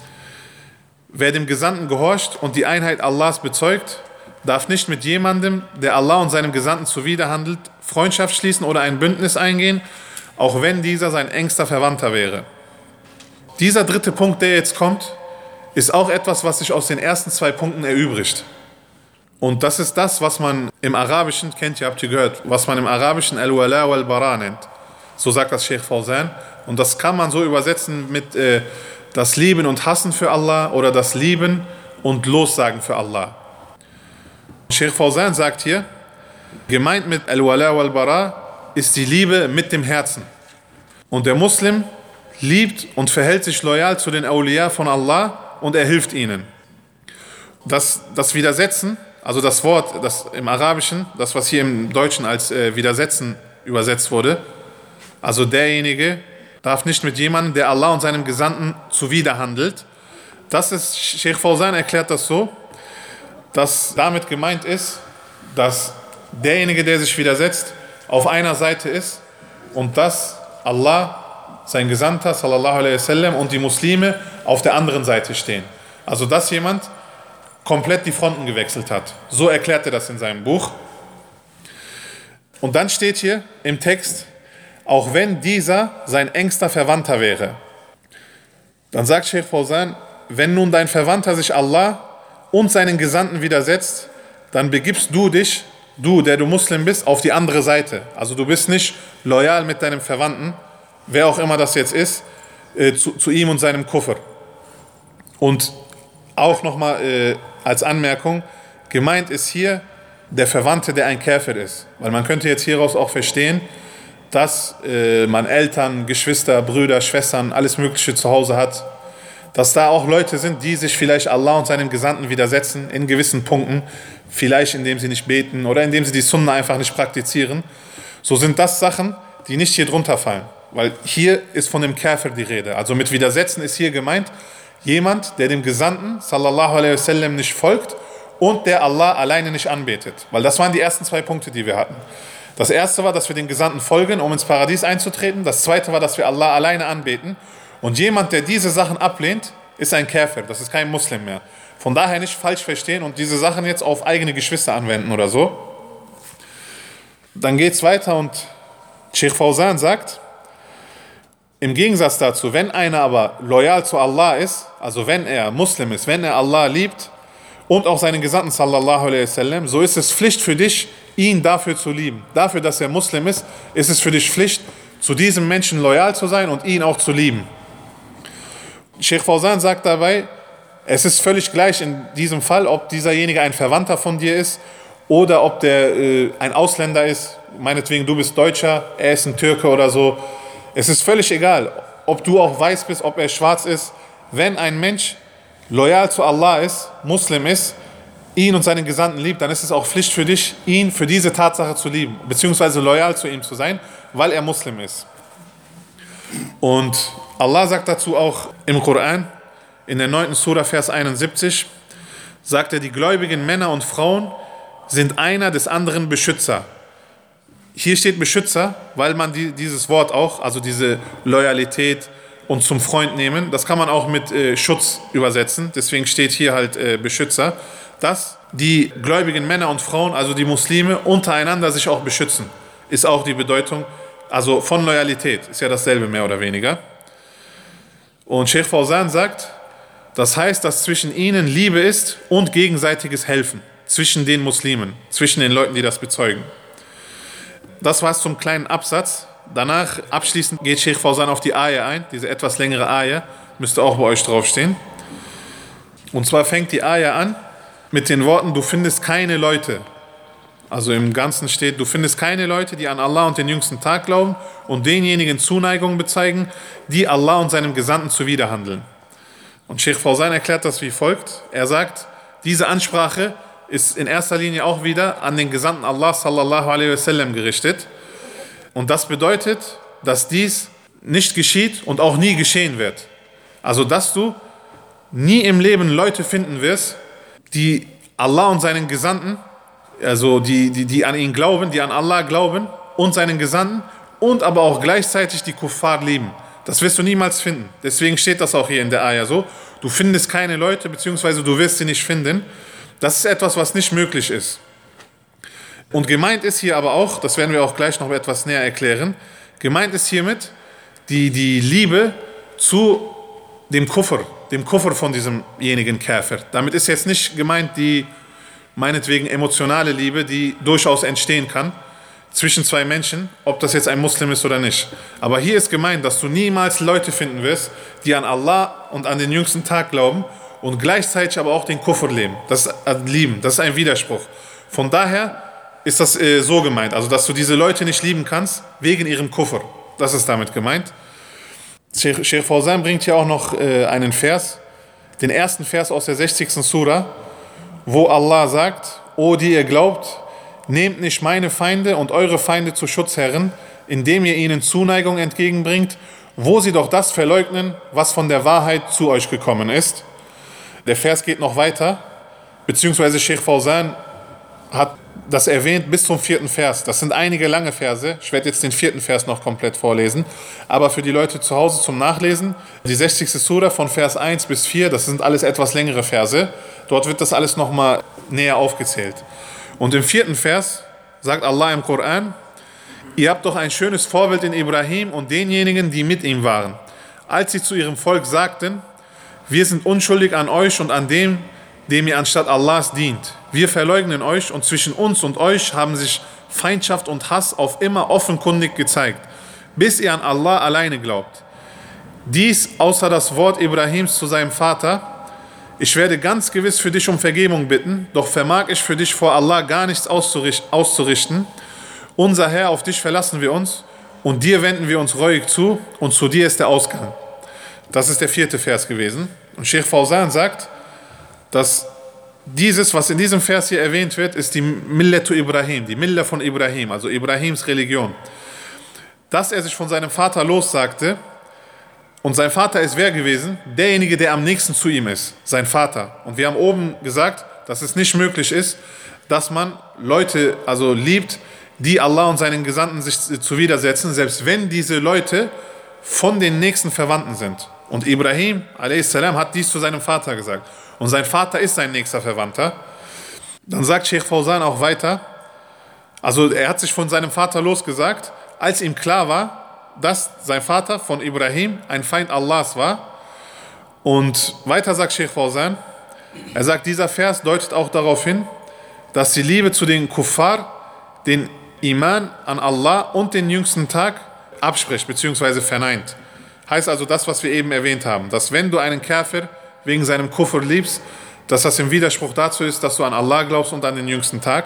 Wer dem Gesandten gehorcht und die Einheit Allahs bezeugt, darf nicht mit jemandem, der Allah und seinem Gesandten zuwiderhandelt, Freundschaft schließen oder ein Bündnis eingehen, auch wenn dieser sein engster Verwandter wäre. Dieser dritte Punkt, der jetzt kommt, ist auch etwas, was sich aus den ersten zwei Punkten erübrigt. Und das ist das, was man im Arabischen, kennt ihr, habt ihr gehört, was man im Arabischen Al-Wala wal-Bara nennt. So sagt das Sheikh Fawzan. Und das kann man so übersetzen mit äh, das Lieben und Hassen für Allah oder das Lieben und Lossagen für Allah. Sheikh Fawzan sagt hier, gemeint mit Al-Wala wal-Bara ist die Liebe mit dem Herzen. Und der Muslim liebt und verhält sich loyal zu den Awliya von Allah und er hilft ihnen. Das, das Widersetzen, also das Wort das im Arabischen, das was hier im Deutschen als äh, Widersetzen übersetzt wurde, also derjenige darf nicht mit jemandem, der Allah und seinem Gesandten zuwiderhandelt. Das ist, Sheikh Fawzan erklärt das so, dass damit gemeint ist, dass derjenige, der sich widersetzt, auf einer Seite ist und dass Allah sein Gesandter, sallallahu alaihi wasallam, und die Muslime auf der anderen Seite stehen. Also dass jemand komplett die Fronten gewechselt hat. So erklärt er das in seinem Buch. Und dann steht hier im Text, auch wenn dieser sein engster Verwandter wäre. Dann sagt Sheikh Fawzan, wenn nun dein Verwandter sich Allah und seinen Gesandten widersetzt, dann begibst du dich, du, der du Muslim bist, auf die andere Seite. Also du bist nicht loyal mit deinem Verwandten, wer auch immer das jetzt ist, äh, zu, zu ihm und seinem Kufr. Und auch nochmal äh, als Anmerkung, gemeint ist hier der Verwandte, der ein Käfer ist. Weil man könnte jetzt hieraus auch verstehen, dass äh, man Eltern, Geschwister, Brüder, Schwestern, alles Mögliche zu Hause hat. Dass da auch Leute sind, die sich vielleicht Allah und seinem Gesandten widersetzen in gewissen Punkten, vielleicht indem sie nicht beten oder indem sie die Sunna einfach nicht praktizieren. So sind das Sachen, die nicht hier drunter fallen. Weil hier ist von dem Käfer die Rede. Also mit Widersetzen ist hier gemeint, jemand, der dem Gesandten, sallallahu alaihi wasallam, nicht folgt und der Allah alleine nicht anbetet. Weil das waren die ersten zwei Punkte, die wir hatten. Das erste war, dass wir den Gesandten folgen, um ins Paradies einzutreten. Das zweite war, dass wir Allah alleine anbeten. Und jemand, der diese Sachen ablehnt, ist ein Käfer. Das ist kein Muslim mehr. Von daher nicht falsch verstehen und diese Sachen jetzt auf eigene Geschwister anwenden oder so. Dann geht es weiter und Sheikh Fawzan sagt, im Gegensatz dazu, wenn einer aber loyal zu Allah ist, also wenn er Muslim ist, wenn er Allah liebt und auch seinen Gesandten sallallahu alaihi wasallam, so ist es Pflicht für dich, ihn dafür zu lieben. Dafür, dass er Muslim ist, ist es für dich Pflicht, zu diesem Menschen loyal zu sein und ihn auch zu lieben. Sheikh Fawzan sagt dabei, es ist völlig gleich in diesem Fall, ob dieserjenige ein Verwandter von dir ist oder ob der äh, ein Ausländer ist, meinetwegen du bist Deutscher, er ist ein Türke oder so. Es ist völlig egal, ob du auch weiß bist, ob er schwarz ist. Wenn ein Mensch loyal zu Allah ist, Muslim ist, ihn und seinen Gesandten liebt, dann ist es auch Pflicht für dich, ihn für diese Tatsache zu lieben, beziehungsweise loyal zu ihm zu sein, weil er Muslim ist. Und Allah sagt dazu auch im Koran, in der neunten Sura, Vers einundsiebzig, sagt er, die gläubigen Männer und Frauen sind einer des anderen Beschützer. Hier steht Beschützer, weil man die, dieses Wort auch, also diese Loyalität und zum Freund nehmen, das kann man auch mit äh, Schutz übersetzen, deswegen steht hier halt äh, Beschützer, dass die gläubigen Männer und Frauen, also die Muslime, untereinander sich auch beschützen, ist auch die Bedeutung, also von Loyalität, ist ja dasselbe mehr oder weniger. Und Sheikh Fawzan sagt, das heißt, dass zwischen ihnen Liebe ist und gegenseitiges Helfen, zwischen den Muslimen, zwischen den Leuten, die das bezeugen. Das war es zum kleinen Absatz. Danach, abschließend, geht Sheikh Fawzan auf die Ayah ein, diese etwas längere Ayah, müsste auch bei euch draufstehen. Und zwar fängt die Ayah an mit den Worten, du findest keine Leute, also im Ganzen steht, du findest keine Leute, die an Allah und den jüngsten Tag glauben und denjenigen Zuneigung bezeigen, die Allah und seinem Gesandten zuwiderhandeln. Und Sheikh Fawzan erklärt das wie folgt. Er sagt, diese Ansprache ist in erster Linie auch wieder an den Gesandten Allah sallallahu alaihi wasallam gerichtet. Und das bedeutet, dass dies nicht geschieht und auch nie geschehen wird. Also, dass du nie im Leben Leute finden wirst, die Allah und seinen Gesandten, also die, die, die an ihn glauben, die an Allah glauben und seinen Gesandten und aber auch gleichzeitig die Kuffar lieben. Das wirst du niemals finden. Deswegen steht das auch hier in der Ayah so. Du findest keine Leute, beziehungsweise du wirst sie nicht finden. Das ist etwas, was nicht möglich ist. Und gemeint ist hier aber auch, das werden wir auch gleich noch etwas näher erklären, gemeint ist hiermit die, die Liebe zu dem Kufr, dem Kufr von diesemjenigen Käfer. Damit ist jetzt nicht gemeint die meinetwegen emotionale Liebe, die durchaus entstehen kann zwischen zwei Menschen, ob das jetzt ein Muslim ist oder nicht. Aber hier ist gemeint, dass du niemals Leute finden wirst, die an Allah und an den jüngsten Tag glauben und gleichzeitig aber auch den Kufr leben. Das ist, äh, lieben. Das ist ein Widerspruch. Von daher ist das äh, so gemeint, also dass du diese Leute nicht lieben kannst wegen ihrem Kufr. Das ist damit gemeint. Sheikh, Sheikh Fawzan bringt hier auch noch äh, einen Vers, den ersten Vers aus der sechzigsten Sura, wo Allah sagt, O die ihr glaubt, nehmt nicht meine Feinde und eure Feinde zu Schutzherren, indem ihr ihnen Zuneigung entgegenbringt, wo sie doch das verleugnen, was von der Wahrheit zu euch gekommen ist. Der Vers geht noch weiter, beziehungsweise Sheikh Fawzan hat das erwähnt bis zum vierten Vers. Das sind einige lange Verse. Ich werde jetzt den vierten Vers noch komplett vorlesen. Aber für die Leute zu Hause zum Nachlesen, die sechzigste Sura von Vers eins bis vier, das sind alles etwas längere Verse. Dort wird das alles nochmal näher aufgezählt. Und im vierten Vers sagt Allah im Koran: Ihr habt doch ein schönes Vorbild in Ibrahim und denjenigen, die mit ihm waren, als sie zu ihrem Volk sagten: Wir sind unschuldig an euch und an dem, dem ihr anstatt Allahs dient. Wir verleugnen euch und zwischen uns und euch haben sich Feindschaft und Hass auf immer offenkundig gezeigt, bis ihr an Allah alleine glaubt. Dies außer das Wort Ibrahims zu seinem Vater: Ich werde ganz gewiss für dich um Vergebung bitten, doch vermag ich für dich vor Allah gar nichts auszurichten. Unser Herr, auf dich verlassen wir uns und dir wenden wir uns reuig zu und zu dir ist der Ausgang. Das ist der vierte Vers gewesen. Und Sheikh Fawzan sagt, dass dieses, was in diesem Vers hier erwähnt wird, ist die Millatu Ibrahim, die Milla von Ibrahim, also Ibrahims Religion. Dass er sich von seinem Vater lossagte, und sein Vater ist wer gewesen? Derjenige, der am nächsten zu ihm ist, sein Vater. Und wir haben oben gesagt, dass es nicht möglich ist, dass man Leute also liebt, die Allah und seinen Gesandten sich zuwidersetzen, selbst wenn diese Leute von den nächsten Verwandten sind. Und Ibrahim a s. hat dies zu seinem Vater gesagt. Und sein Vater ist sein nächster Verwandter. Dann sagt Sheikh Fawzan auch weiter, also er hat sich von seinem Vater losgesagt, als ihm klar war, dass sein Vater von Ibrahim ein Feind Allahs war. Und weiter sagt Sheikh Fawzan, er sagt, dieser Vers deutet auch darauf hin, dass die Liebe zu den Kuffar den Iman an Allah und den jüngsten Tag abspricht bzw. verneint. Heißt also das, was wir eben erwähnt haben, dass wenn du einen Kafir wegen seinem Kufr liebst, dass das im Widerspruch dazu ist, dass du an Allah glaubst und an den jüngsten Tag.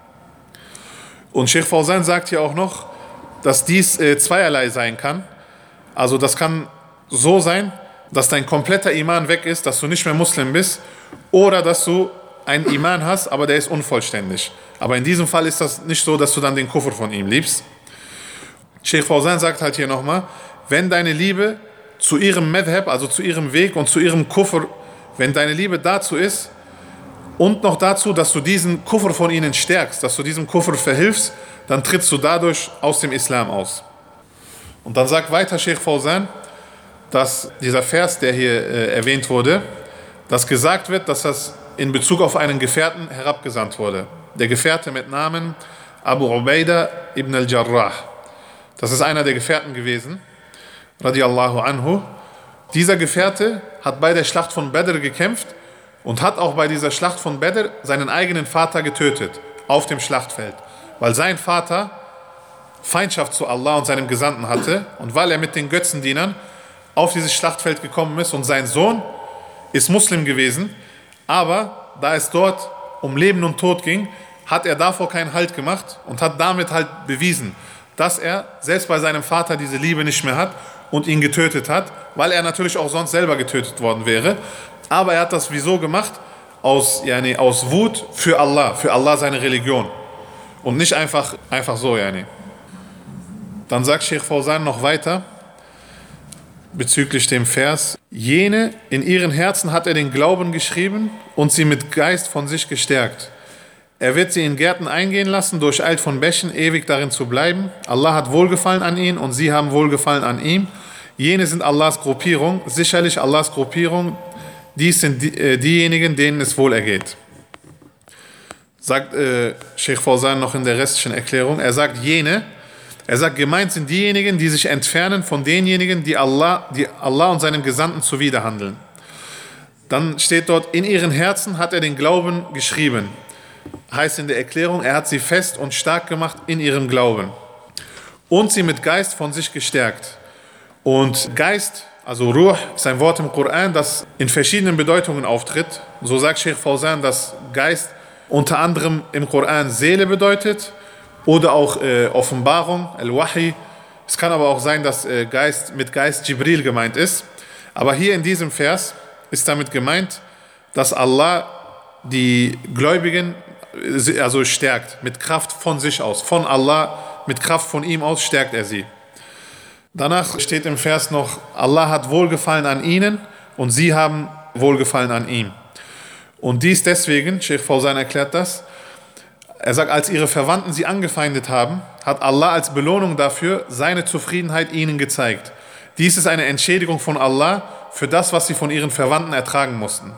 Und Sheikh Fawzan sagt hier auch noch, dass dies äh, zweierlei sein kann. Also das kann so sein, dass dein kompletter Iman weg ist, dass du nicht mehr Muslim bist, oder dass du einen Iman hast, aber der ist unvollständig. Aber in diesem Fall ist das nicht so, dass du dann den Kufr von ihm liebst. Sheikh Fawzan sagt halt hier nochmal, wenn deine Liebe zu ihrem Madhab, also zu ihrem Weg und zu ihrem Kufr, wenn deine Liebe dazu ist und noch dazu, dass du diesen Kufr von ihnen stärkst, dass du diesem Kufr verhilfst, dann trittst du dadurch aus dem Islam aus. Und dann sagt weiter Sheikh Fawzan, dass dieser Vers, der hier äh, erwähnt wurde, dass gesagt wird, dass das in Bezug auf einen Gefährten herabgesandt wurde. Der Gefährte mit Namen Abu Ubaidah ibn al-Jarrah. Das ist einer der Gefährten gewesen, radiallahu anhu. Dieser Gefährte hat bei der Schlacht von Badr gekämpft und hat auch bei dieser Schlacht von Badr seinen eigenen Vater getötet, auf dem Schlachtfeld. Weil sein Vater Feindschaft zu Allah und seinem Gesandten hatte und weil er mit den Götzendienern auf dieses Schlachtfeld gekommen ist und sein Sohn ist Muslim gewesen, aber da es dort um Leben und Tod ging, hat er davor keinen Halt gemacht und hat damit halt bewiesen, dass er selbst bei seinem Vater diese Liebe nicht mehr hat und ihn getötet hat, weil er natürlich auch sonst selber getötet worden wäre. Aber er hat das wieso gemacht? Aus, yani, aus Wut für Allah, für Allah seine Religion. Und nicht einfach, einfach so. Yani. Dann sagt Sheikh Fawzan noch weiter bezüglich dem Vers: Jene, in ihren Herzen hat er den Glauben geschrieben und sie mit Geist von sich gestärkt. Er wird sie in Gärten eingehen lassen, durcheilt von Bächen, ewig darin zu bleiben. Allah hat Wohlgefallen an ihnen und sie haben Wohlgefallen an ihm. Jene sind Allahs Gruppierung, sicherlich Allahs Gruppierung. Dies sind die, äh, diejenigen, denen es wohl ergeht. Sagt äh, Sheikh Fawzan noch in der restlichen Erklärung. Er sagt jene, er sagt, gemeint sind diejenigen, die sich entfernen von denjenigen, die Allah, die Allah und seinem Gesandten zuwiderhandeln. Dann steht dort, in ihren Herzen hat er den Glauben geschrieben. Heißt in der Erklärung, er hat sie fest und stark gemacht in ihrem Glauben. Und sie mit Geist von sich gestärkt. Und Geist, also Ruh, ist ein Wort im Koran, das in verschiedenen Bedeutungen auftritt. So sagt Sheikh Fawzan, dass Geist unter anderem im Koran Seele bedeutet oder auch äh, Offenbarung, Al-Wahi. Es kann aber auch sein, dass äh, Geist mit Geist Jibril gemeint ist. Aber hier in diesem Vers ist damit gemeint, dass Allah die Gläubigen also stärkt, mit Kraft von sich aus. Von Allah, mit Kraft von ihm aus stärkt er sie. Danach steht im Vers noch, Allah hat Wohlgefallen an ihnen und sie haben Wohlgefallen an ihm. Und dies deswegen, Sheikh Fawzan erklärt das, Er sagt, als ihre Verwandten sie angefeindet haben, hat Allah als Belohnung dafür seine Zufriedenheit ihnen gezeigt. Dies ist eine Entschädigung von Allah für das, was sie von ihren Verwandten ertragen mussten.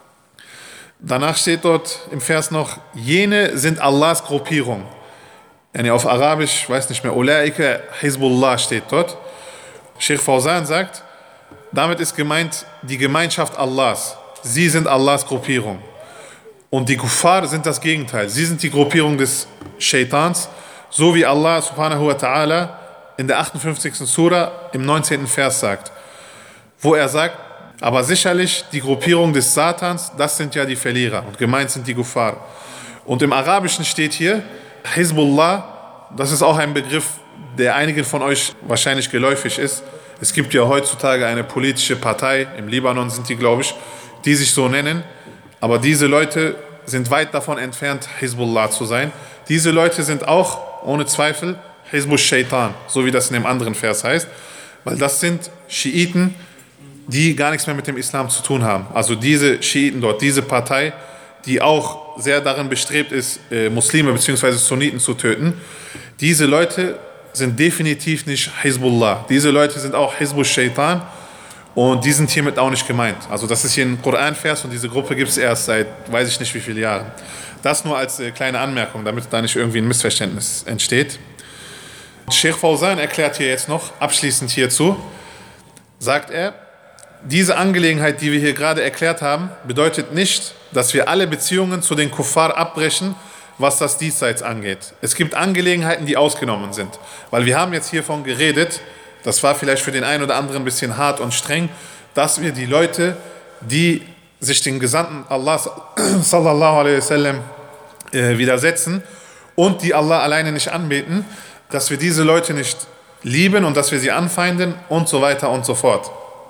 Danach steht dort im Vers noch, jene sind Allahs Gruppierung. Yani auf Arabisch, ich weiß nicht mehr, Ulaika Hizbullah steht dort. Sheikh Fawzan sagt, damit ist gemeint die Gemeinschaft Allahs. Sie sind Allahs Gruppierung. Und die Kuffar sind das Gegenteil. Sie sind die Gruppierung des Shaitans, so wie Allah subhanahu wa ta'ala in der achtundfünfzigsten Sura im neunzehnten Vers sagt, wo er sagt, aber sicherlich die Gruppierung des Satans, das sind ja die Verlierer und gemeint sind die Kuffar. Und im Arabischen steht hier, Hizbullah, das ist auch ein Begriff, der einigen von euch wahrscheinlich geläufig ist. Es gibt ja heutzutage eine politische Partei, im Libanon sind die, glaube ich, die sich so nennen, aber diese Leute sind weit davon entfernt, Hizbullah zu sein. Diese Leute sind auch, ohne Zweifel, Hizbul Shaitan, so wie das in dem anderen Vers heißt, weil das sind Schiiten, die gar nichts mehr mit dem Islam zu tun haben. Also diese Schiiten dort, diese Partei, die auch sehr darin bestrebt ist, Muslime bzw. Sunniten zu töten, diese Leute sind definitiv nicht Hizbullah. Diese Leute sind auch Hizbul Shaitan und die sind hiermit auch nicht gemeint. Also das ist hier ein Koran-Vers und diese Gruppe gibt es erst seit weiß ich nicht wie viele Jahren. Das nur als kleine Anmerkung, damit da nicht irgendwie ein Missverständnis entsteht. Sheikh Fawzan erklärt hier jetzt noch, abschließend hierzu, sagt er, diese Angelegenheit, die wir hier gerade erklärt haben, bedeutet nicht, dass wir alle Beziehungen zu den Kuffar abbrechen, was das Diesseits angeht. Es gibt Angelegenheiten, die ausgenommen sind. Weil wir haben jetzt hiervon geredet, das war vielleicht für den einen oder anderen ein bisschen hart und streng, dass wir die Leute, die sich den Gesandten Allah sallallahu alaihi wasallam äh, widersetzen und die Allah alleine nicht anbeten, dass wir diese Leute nicht lieben und dass wir sie anfeinden und so weiter und so fort.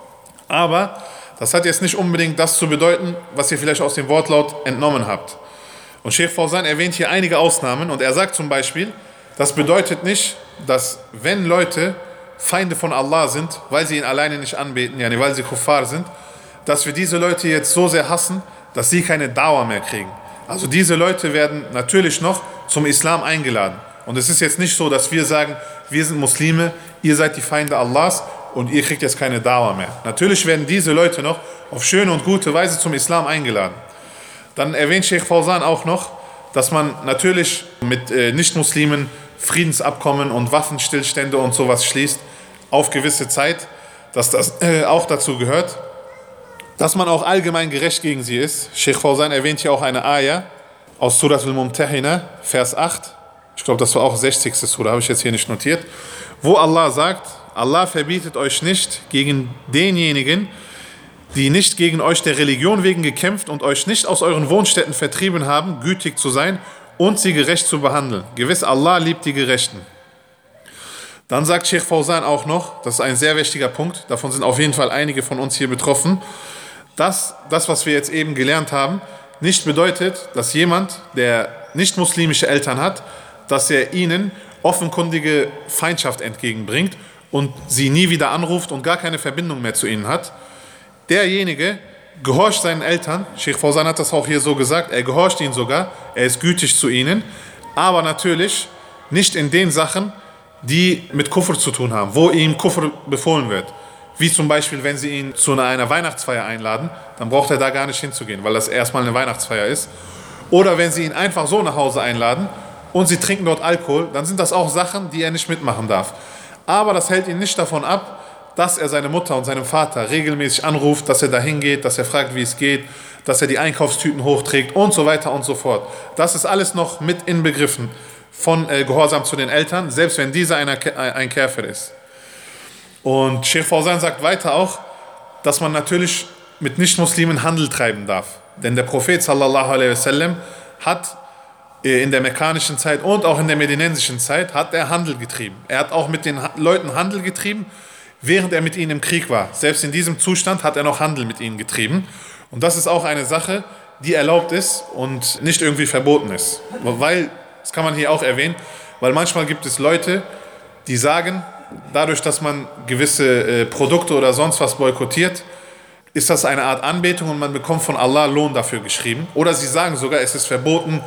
Aber das hat jetzt nicht unbedingt das zu bedeuten, was ihr vielleicht aus dem Wortlaut entnommen habt. Und Sheikh Fawzan erwähnt hier einige Ausnahmen und er sagt zum Beispiel, das bedeutet nicht, dass wenn Leute Feinde von Allah sind, weil sie ihn alleine nicht anbeten, yani weil sie Kuffar sind, dass wir diese Leute jetzt so sehr hassen, dass sie keine Dauer mehr kriegen. Also diese Leute werden natürlich noch zum Islam eingeladen. Und es ist jetzt nicht so, dass wir sagen, wir sind Muslime, ihr seid die Feinde Allahs und ihr kriegt jetzt keine Dauer mehr. Natürlich werden diese Leute noch auf schöne und gute Weise zum Islam eingeladen. Dann erwähnt Sheikh Fawzan auch noch, dass man natürlich mit äh, Nicht-Muslimen Friedensabkommen und Waffenstillstände und sowas schließt, auf gewisse Zeit, dass das äh, auch dazu gehört, dass man auch allgemein gerecht gegen sie ist. Sheikh Fawzan erwähnt hier auch eine Ayah aus Surat al-Mumtahina, Vers acht, ich glaube, das war auch sechzigste Surah, habe ich jetzt hier nicht notiert, wo Allah sagt, Allah verbietet euch nicht gegen denjenigen, die nicht gegen euch der Religion wegen gekämpft und euch nicht aus euren Wohnstätten vertrieben haben, gütig zu sein und sie gerecht zu behandeln. Gewiss, Allah liebt die Gerechten. Dann sagt Sheikh Fawzan auch noch, das ist ein sehr wichtiger Punkt, davon sind auf jeden Fall einige von uns hier betroffen, dass das, was wir jetzt eben gelernt haben, nicht bedeutet, dass jemand, der nicht muslimische Eltern hat, dass er ihnen offenkundige Feindschaft entgegenbringt und sie nie wieder anruft und gar keine Verbindung mehr zu ihnen hat. Derjenige gehorcht seinen Eltern, Sheikh Fawzan hat das auch hier so gesagt, er gehorcht ihnen sogar, er ist gütig zu ihnen, aber natürlich nicht in den Sachen, die mit Kufr zu tun haben, wo ihm Kufr befohlen wird. Wie zum Beispiel, wenn sie ihn zu einer Weihnachtsfeier einladen, dann braucht er da gar nicht hinzugehen, weil das erstmal eine Weihnachtsfeier ist. Oder wenn sie ihn einfach so nach Hause einladen und sie trinken dort Alkohol, dann sind das auch Sachen, die er nicht mitmachen darf. Aber das hält ihn nicht davon ab, dass er seine Mutter und seinen Vater regelmäßig anruft, dass er dahin geht, dass er fragt, wie es geht, dass er die Einkaufstüten hochträgt und so weiter und so fort. Das ist alles noch mit inbegriffen von äh, Gehorsam zu den Eltern, selbst wenn dieser einer, ein Käfer ist. Und Sheikh Fawzan sagt weiter auch, dass man natürlich mit Nicht-Muslimen Handel treiben darf. Denn der Prophet sallallahu alaihi wasallam hat in der mekkanischen Zeit und auch in der medinensischen Zeit hat er Handel getrieben. Er hat auch mit den Leuten Handel getrieben, während er mit ihnen im Krieg war. Selbst in diesem Zustand hat er noch Handel mit ihnen getrieben. Und das ist auch eine Sache, die erlaubt ist und nicht irgendwie verboten ist. Weil, das kann man hier auch erwähnen, weil manchmal gibt es Leute, die sagen, dadurch, dass man gewisse äh, Produkte oder sonst was boykottiert, ist das eine Art Anbetung und man bekommt von Allah Lohn dafür geschrieben. Oder sie sagen sogar, es ist verboten,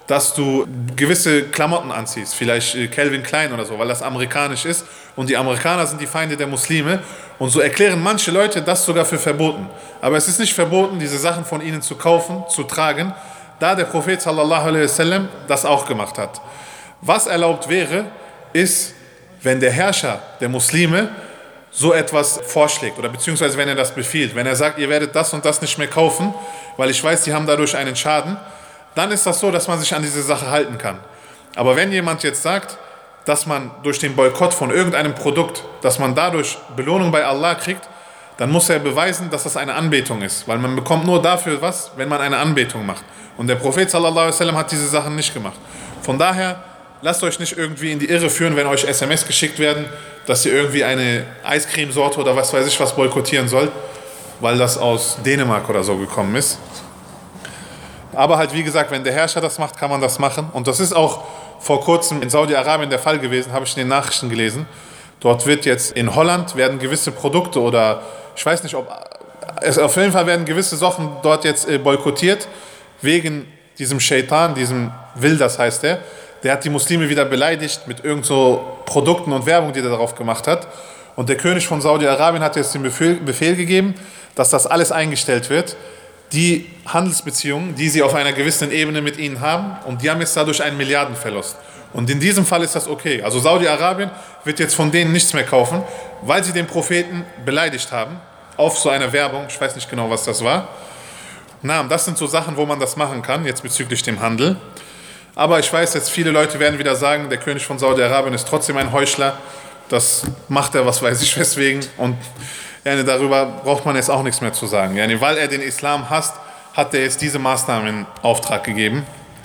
dass du gewisse Klamotten anziehst, vielleicht Calvin Klein oder so, weil das amerikanisch ist und die Amerikaner sind die Feinde der Muslime und so erklären manche Leute das sogar für verboten. Aber es ist nicht verboten, diese Sachen von ihnen zu kaufen, zu tragen, da der Prophet sallallahu alaihi wasallam das auch gemacht hat. Was erlaubt wäre, ist, wenn der Herrscher der Muslime so etwas vorschlägt oder beziehungsweise wenn er das befiehlt, wenn er sagt, ihr werdet das und das nicht mehr kaufen, weil ich weiß, die haben dadurch einen Schaden, dann ist das so, dass man sich an diese Sache halten kann. Aber wenn jemand jetzt sagt, dass man durch den Boykott von irgendeinem Produkt, dass man dadurch Belohnung bei Allah kriegt, dann muss er beweisen, dass das eine Anbetung ist. Weil man bekommt nur dafür was, wenn man eine Anbetung macht. Und der Prophet sallallahu alaihi wasallam hat diese Sachen nicht gemacht. Von daher, lasst euch nicht irgendwie in die Irre führen, wenn euch S M S geschickt werden, dass ihr irgendwie eine Eiscremesorte oder was weiß ich was boykottieren sollt, weil das aus Dänemark oder so gekommen ist. Aber halt wie gesagt, wenn der Herrscher das macht, kann man das machen. Und das ist auch vor kurzem in Saudi-Arabien der Fall gewesen, habe ich in den Nachrichten gelesen. Dort wird jetzt in Holland werden gewisse Produkte oder ich weiß nicht, ob es auf jeden Fall werden gewisse Sachen dort jetzt boykottiert wegen diesem Shaitan, diesem Wilders heißt er. Der hat die Muslime wieder beleidigt mit irgend so Produkten und Werbung, die er darauf gemacht hat. Und der König von Saudi-Arabien hat jetzt den Befehl, Befehl gegeben, dass das alles eingestellt wird. Die Handelsbeziehungen, die sie auf einer gewissen Ebene mit ihnen haben, und die haben jetzt dadurch einen Milliardenverlust. Und in diesem Fall ist das okay. Also Saudi-Arabien wird jetzt von denen nichts mehr kaufen, weil sie den Propheten beleidigt haben, auf so einer Werbung, ich weiß nicht genau, was das war. Na, das sind so Sachen, wo man das machen kann, jetzt bezüglich dem Handel. Aber ich weiß jetzt, viele Leute werden wieder sagen, der König von Saudi-Arabien ist trotzdem ein Heuchler. Das macht er, was weiß ich weswegen. Und ja, darüber braucht man jetzt auch nichts mehr zu sagen. Ja, weil er den Islam hasst, hat er jetzt diese Maßnahmen in Auftrag gegeben.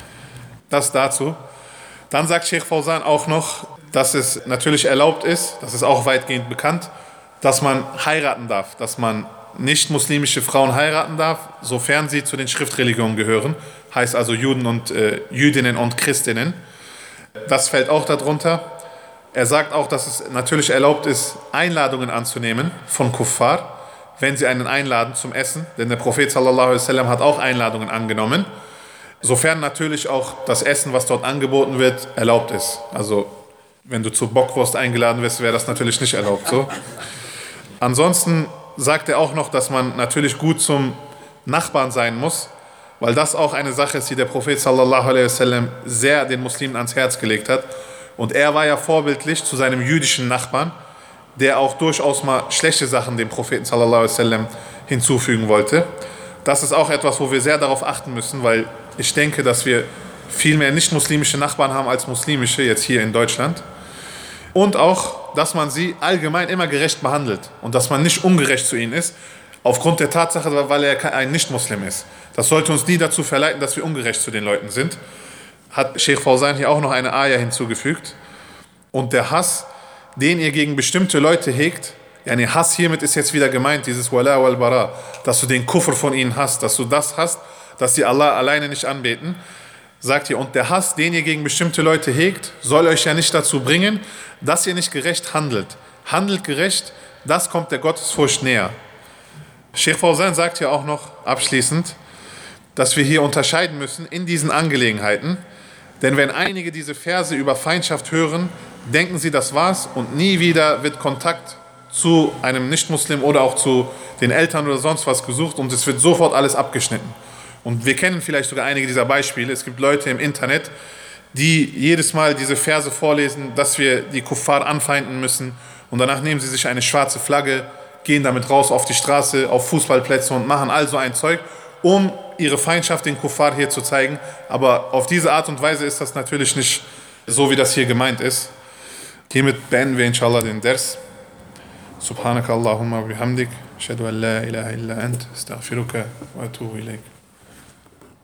Das dazu. Dann sagt Sheikh Fawzan auch noch, dass es natürlich erlaubt ist, das ist auch weitgehend bekannt, dass man heiraten darf, dass man nicht-muslimische Frauen heiraten darf, sofern sie zu den Schriftreligionen gehören, heißt also Juden und äh, Jüdinnen und Christinnen. Das fällt auch darunter. Er sagt auch, dass es natürlich erlaubt ist, Einladungen anzunehmen von Kuffar, wenn sie einen einladen zum Essen, denn der Prophet sallallahu alaihi wasallam hat auch Einladungen angenommen, sofern natürlich auch das Essen, was dort angeboten wird, erlaubt ist. Also wenn du zur Bockwurst eingeladen wirst, wäre das natürlich nicht erlaubt. So. Ansonsten sagt er auch noch, dass man natürlich gut zum Nachbarn sein muss, weil das auch eine Sache ist, die der Prophet sallallahu alaihi wasallam sehr den Muslimen ans Herz gelegt hat. Und er war ja vorbildlich zu seinem jüdischen Nachbarn, der auch durchaus mal schlechte Sachen dem Propheten sallallahu alaihi wasallam hinzufügen wollte. Das ist auch etwas, wo wir sehr darauf achten müssen, weil ich denke, dass wir viel mehr nicht-muslimische Nachbarn haben als muslimische, jetzt hier in Deutschland. Und auch, dass man sie allgemein immer gerecht behandelt und dass man nicht ungerecht zu ihnen ist, aufgrund der Tatsache, weil er ein Nicht-Muslim ist. Das sollte uns nie dazu verleiten, dass wir ungerecht zu den Leuten sind. Hat Sheikh Fawzan hier auch noch eine Ayah hinzugefügt. Und der Hass, den ihr gegen bestimmte Leute hegt, yani Hass hiermit ist jetzt wieder gemeint, dieses Wala wal Bara, dass du den Kufr von ihnen hast, dass du das hast, dass sie Allah alleine nicht anbeten, sagt ihr, und der Hass, den ihr gegen bestimmte Leute hegt, soll euch ja nicht dazu bringen, dass ihr nicht gerecht handelt. Handelt gerecht, das kommt der Gottesfurcht näher. Sheikh Fawzan sagt ja auch noch abschließend, dass wir hier unterscheiden müssen in diesen Angelegenheiten, denn wenn einige diese Verse über Feindschaft hören, denken sie, das war's und nie wieder wird Kontakt zu einem Nicht-Muslim oder auch zu den Eltern oder sonst was gesucht und es wird sofort alles abgeschnitten. Und wir kennen vielleicht sogar einige dieser Beispiele. Es gibt Leute im Internet, die jedes Mal diese Verse vorlesen, dass wir die Kuffar anfeinden müssen und danach nehmen sie sich eine schwarze Flagge, gehen damit raus auf die Straße, auf Fußballplätze und machen all so ein Zeug, um ihre Feindschaft den Kuffar hier zu zeigen. Aber auf diese Art und Weise ist das natürlich nicht so, wie das hier gemeint ist. Hiermit beenden wir inshallah den Ders. Subhanaka Allahumma bihamdik, ashhadu an la ilaha illa ant, astaghfiruka wa atubu ilayk.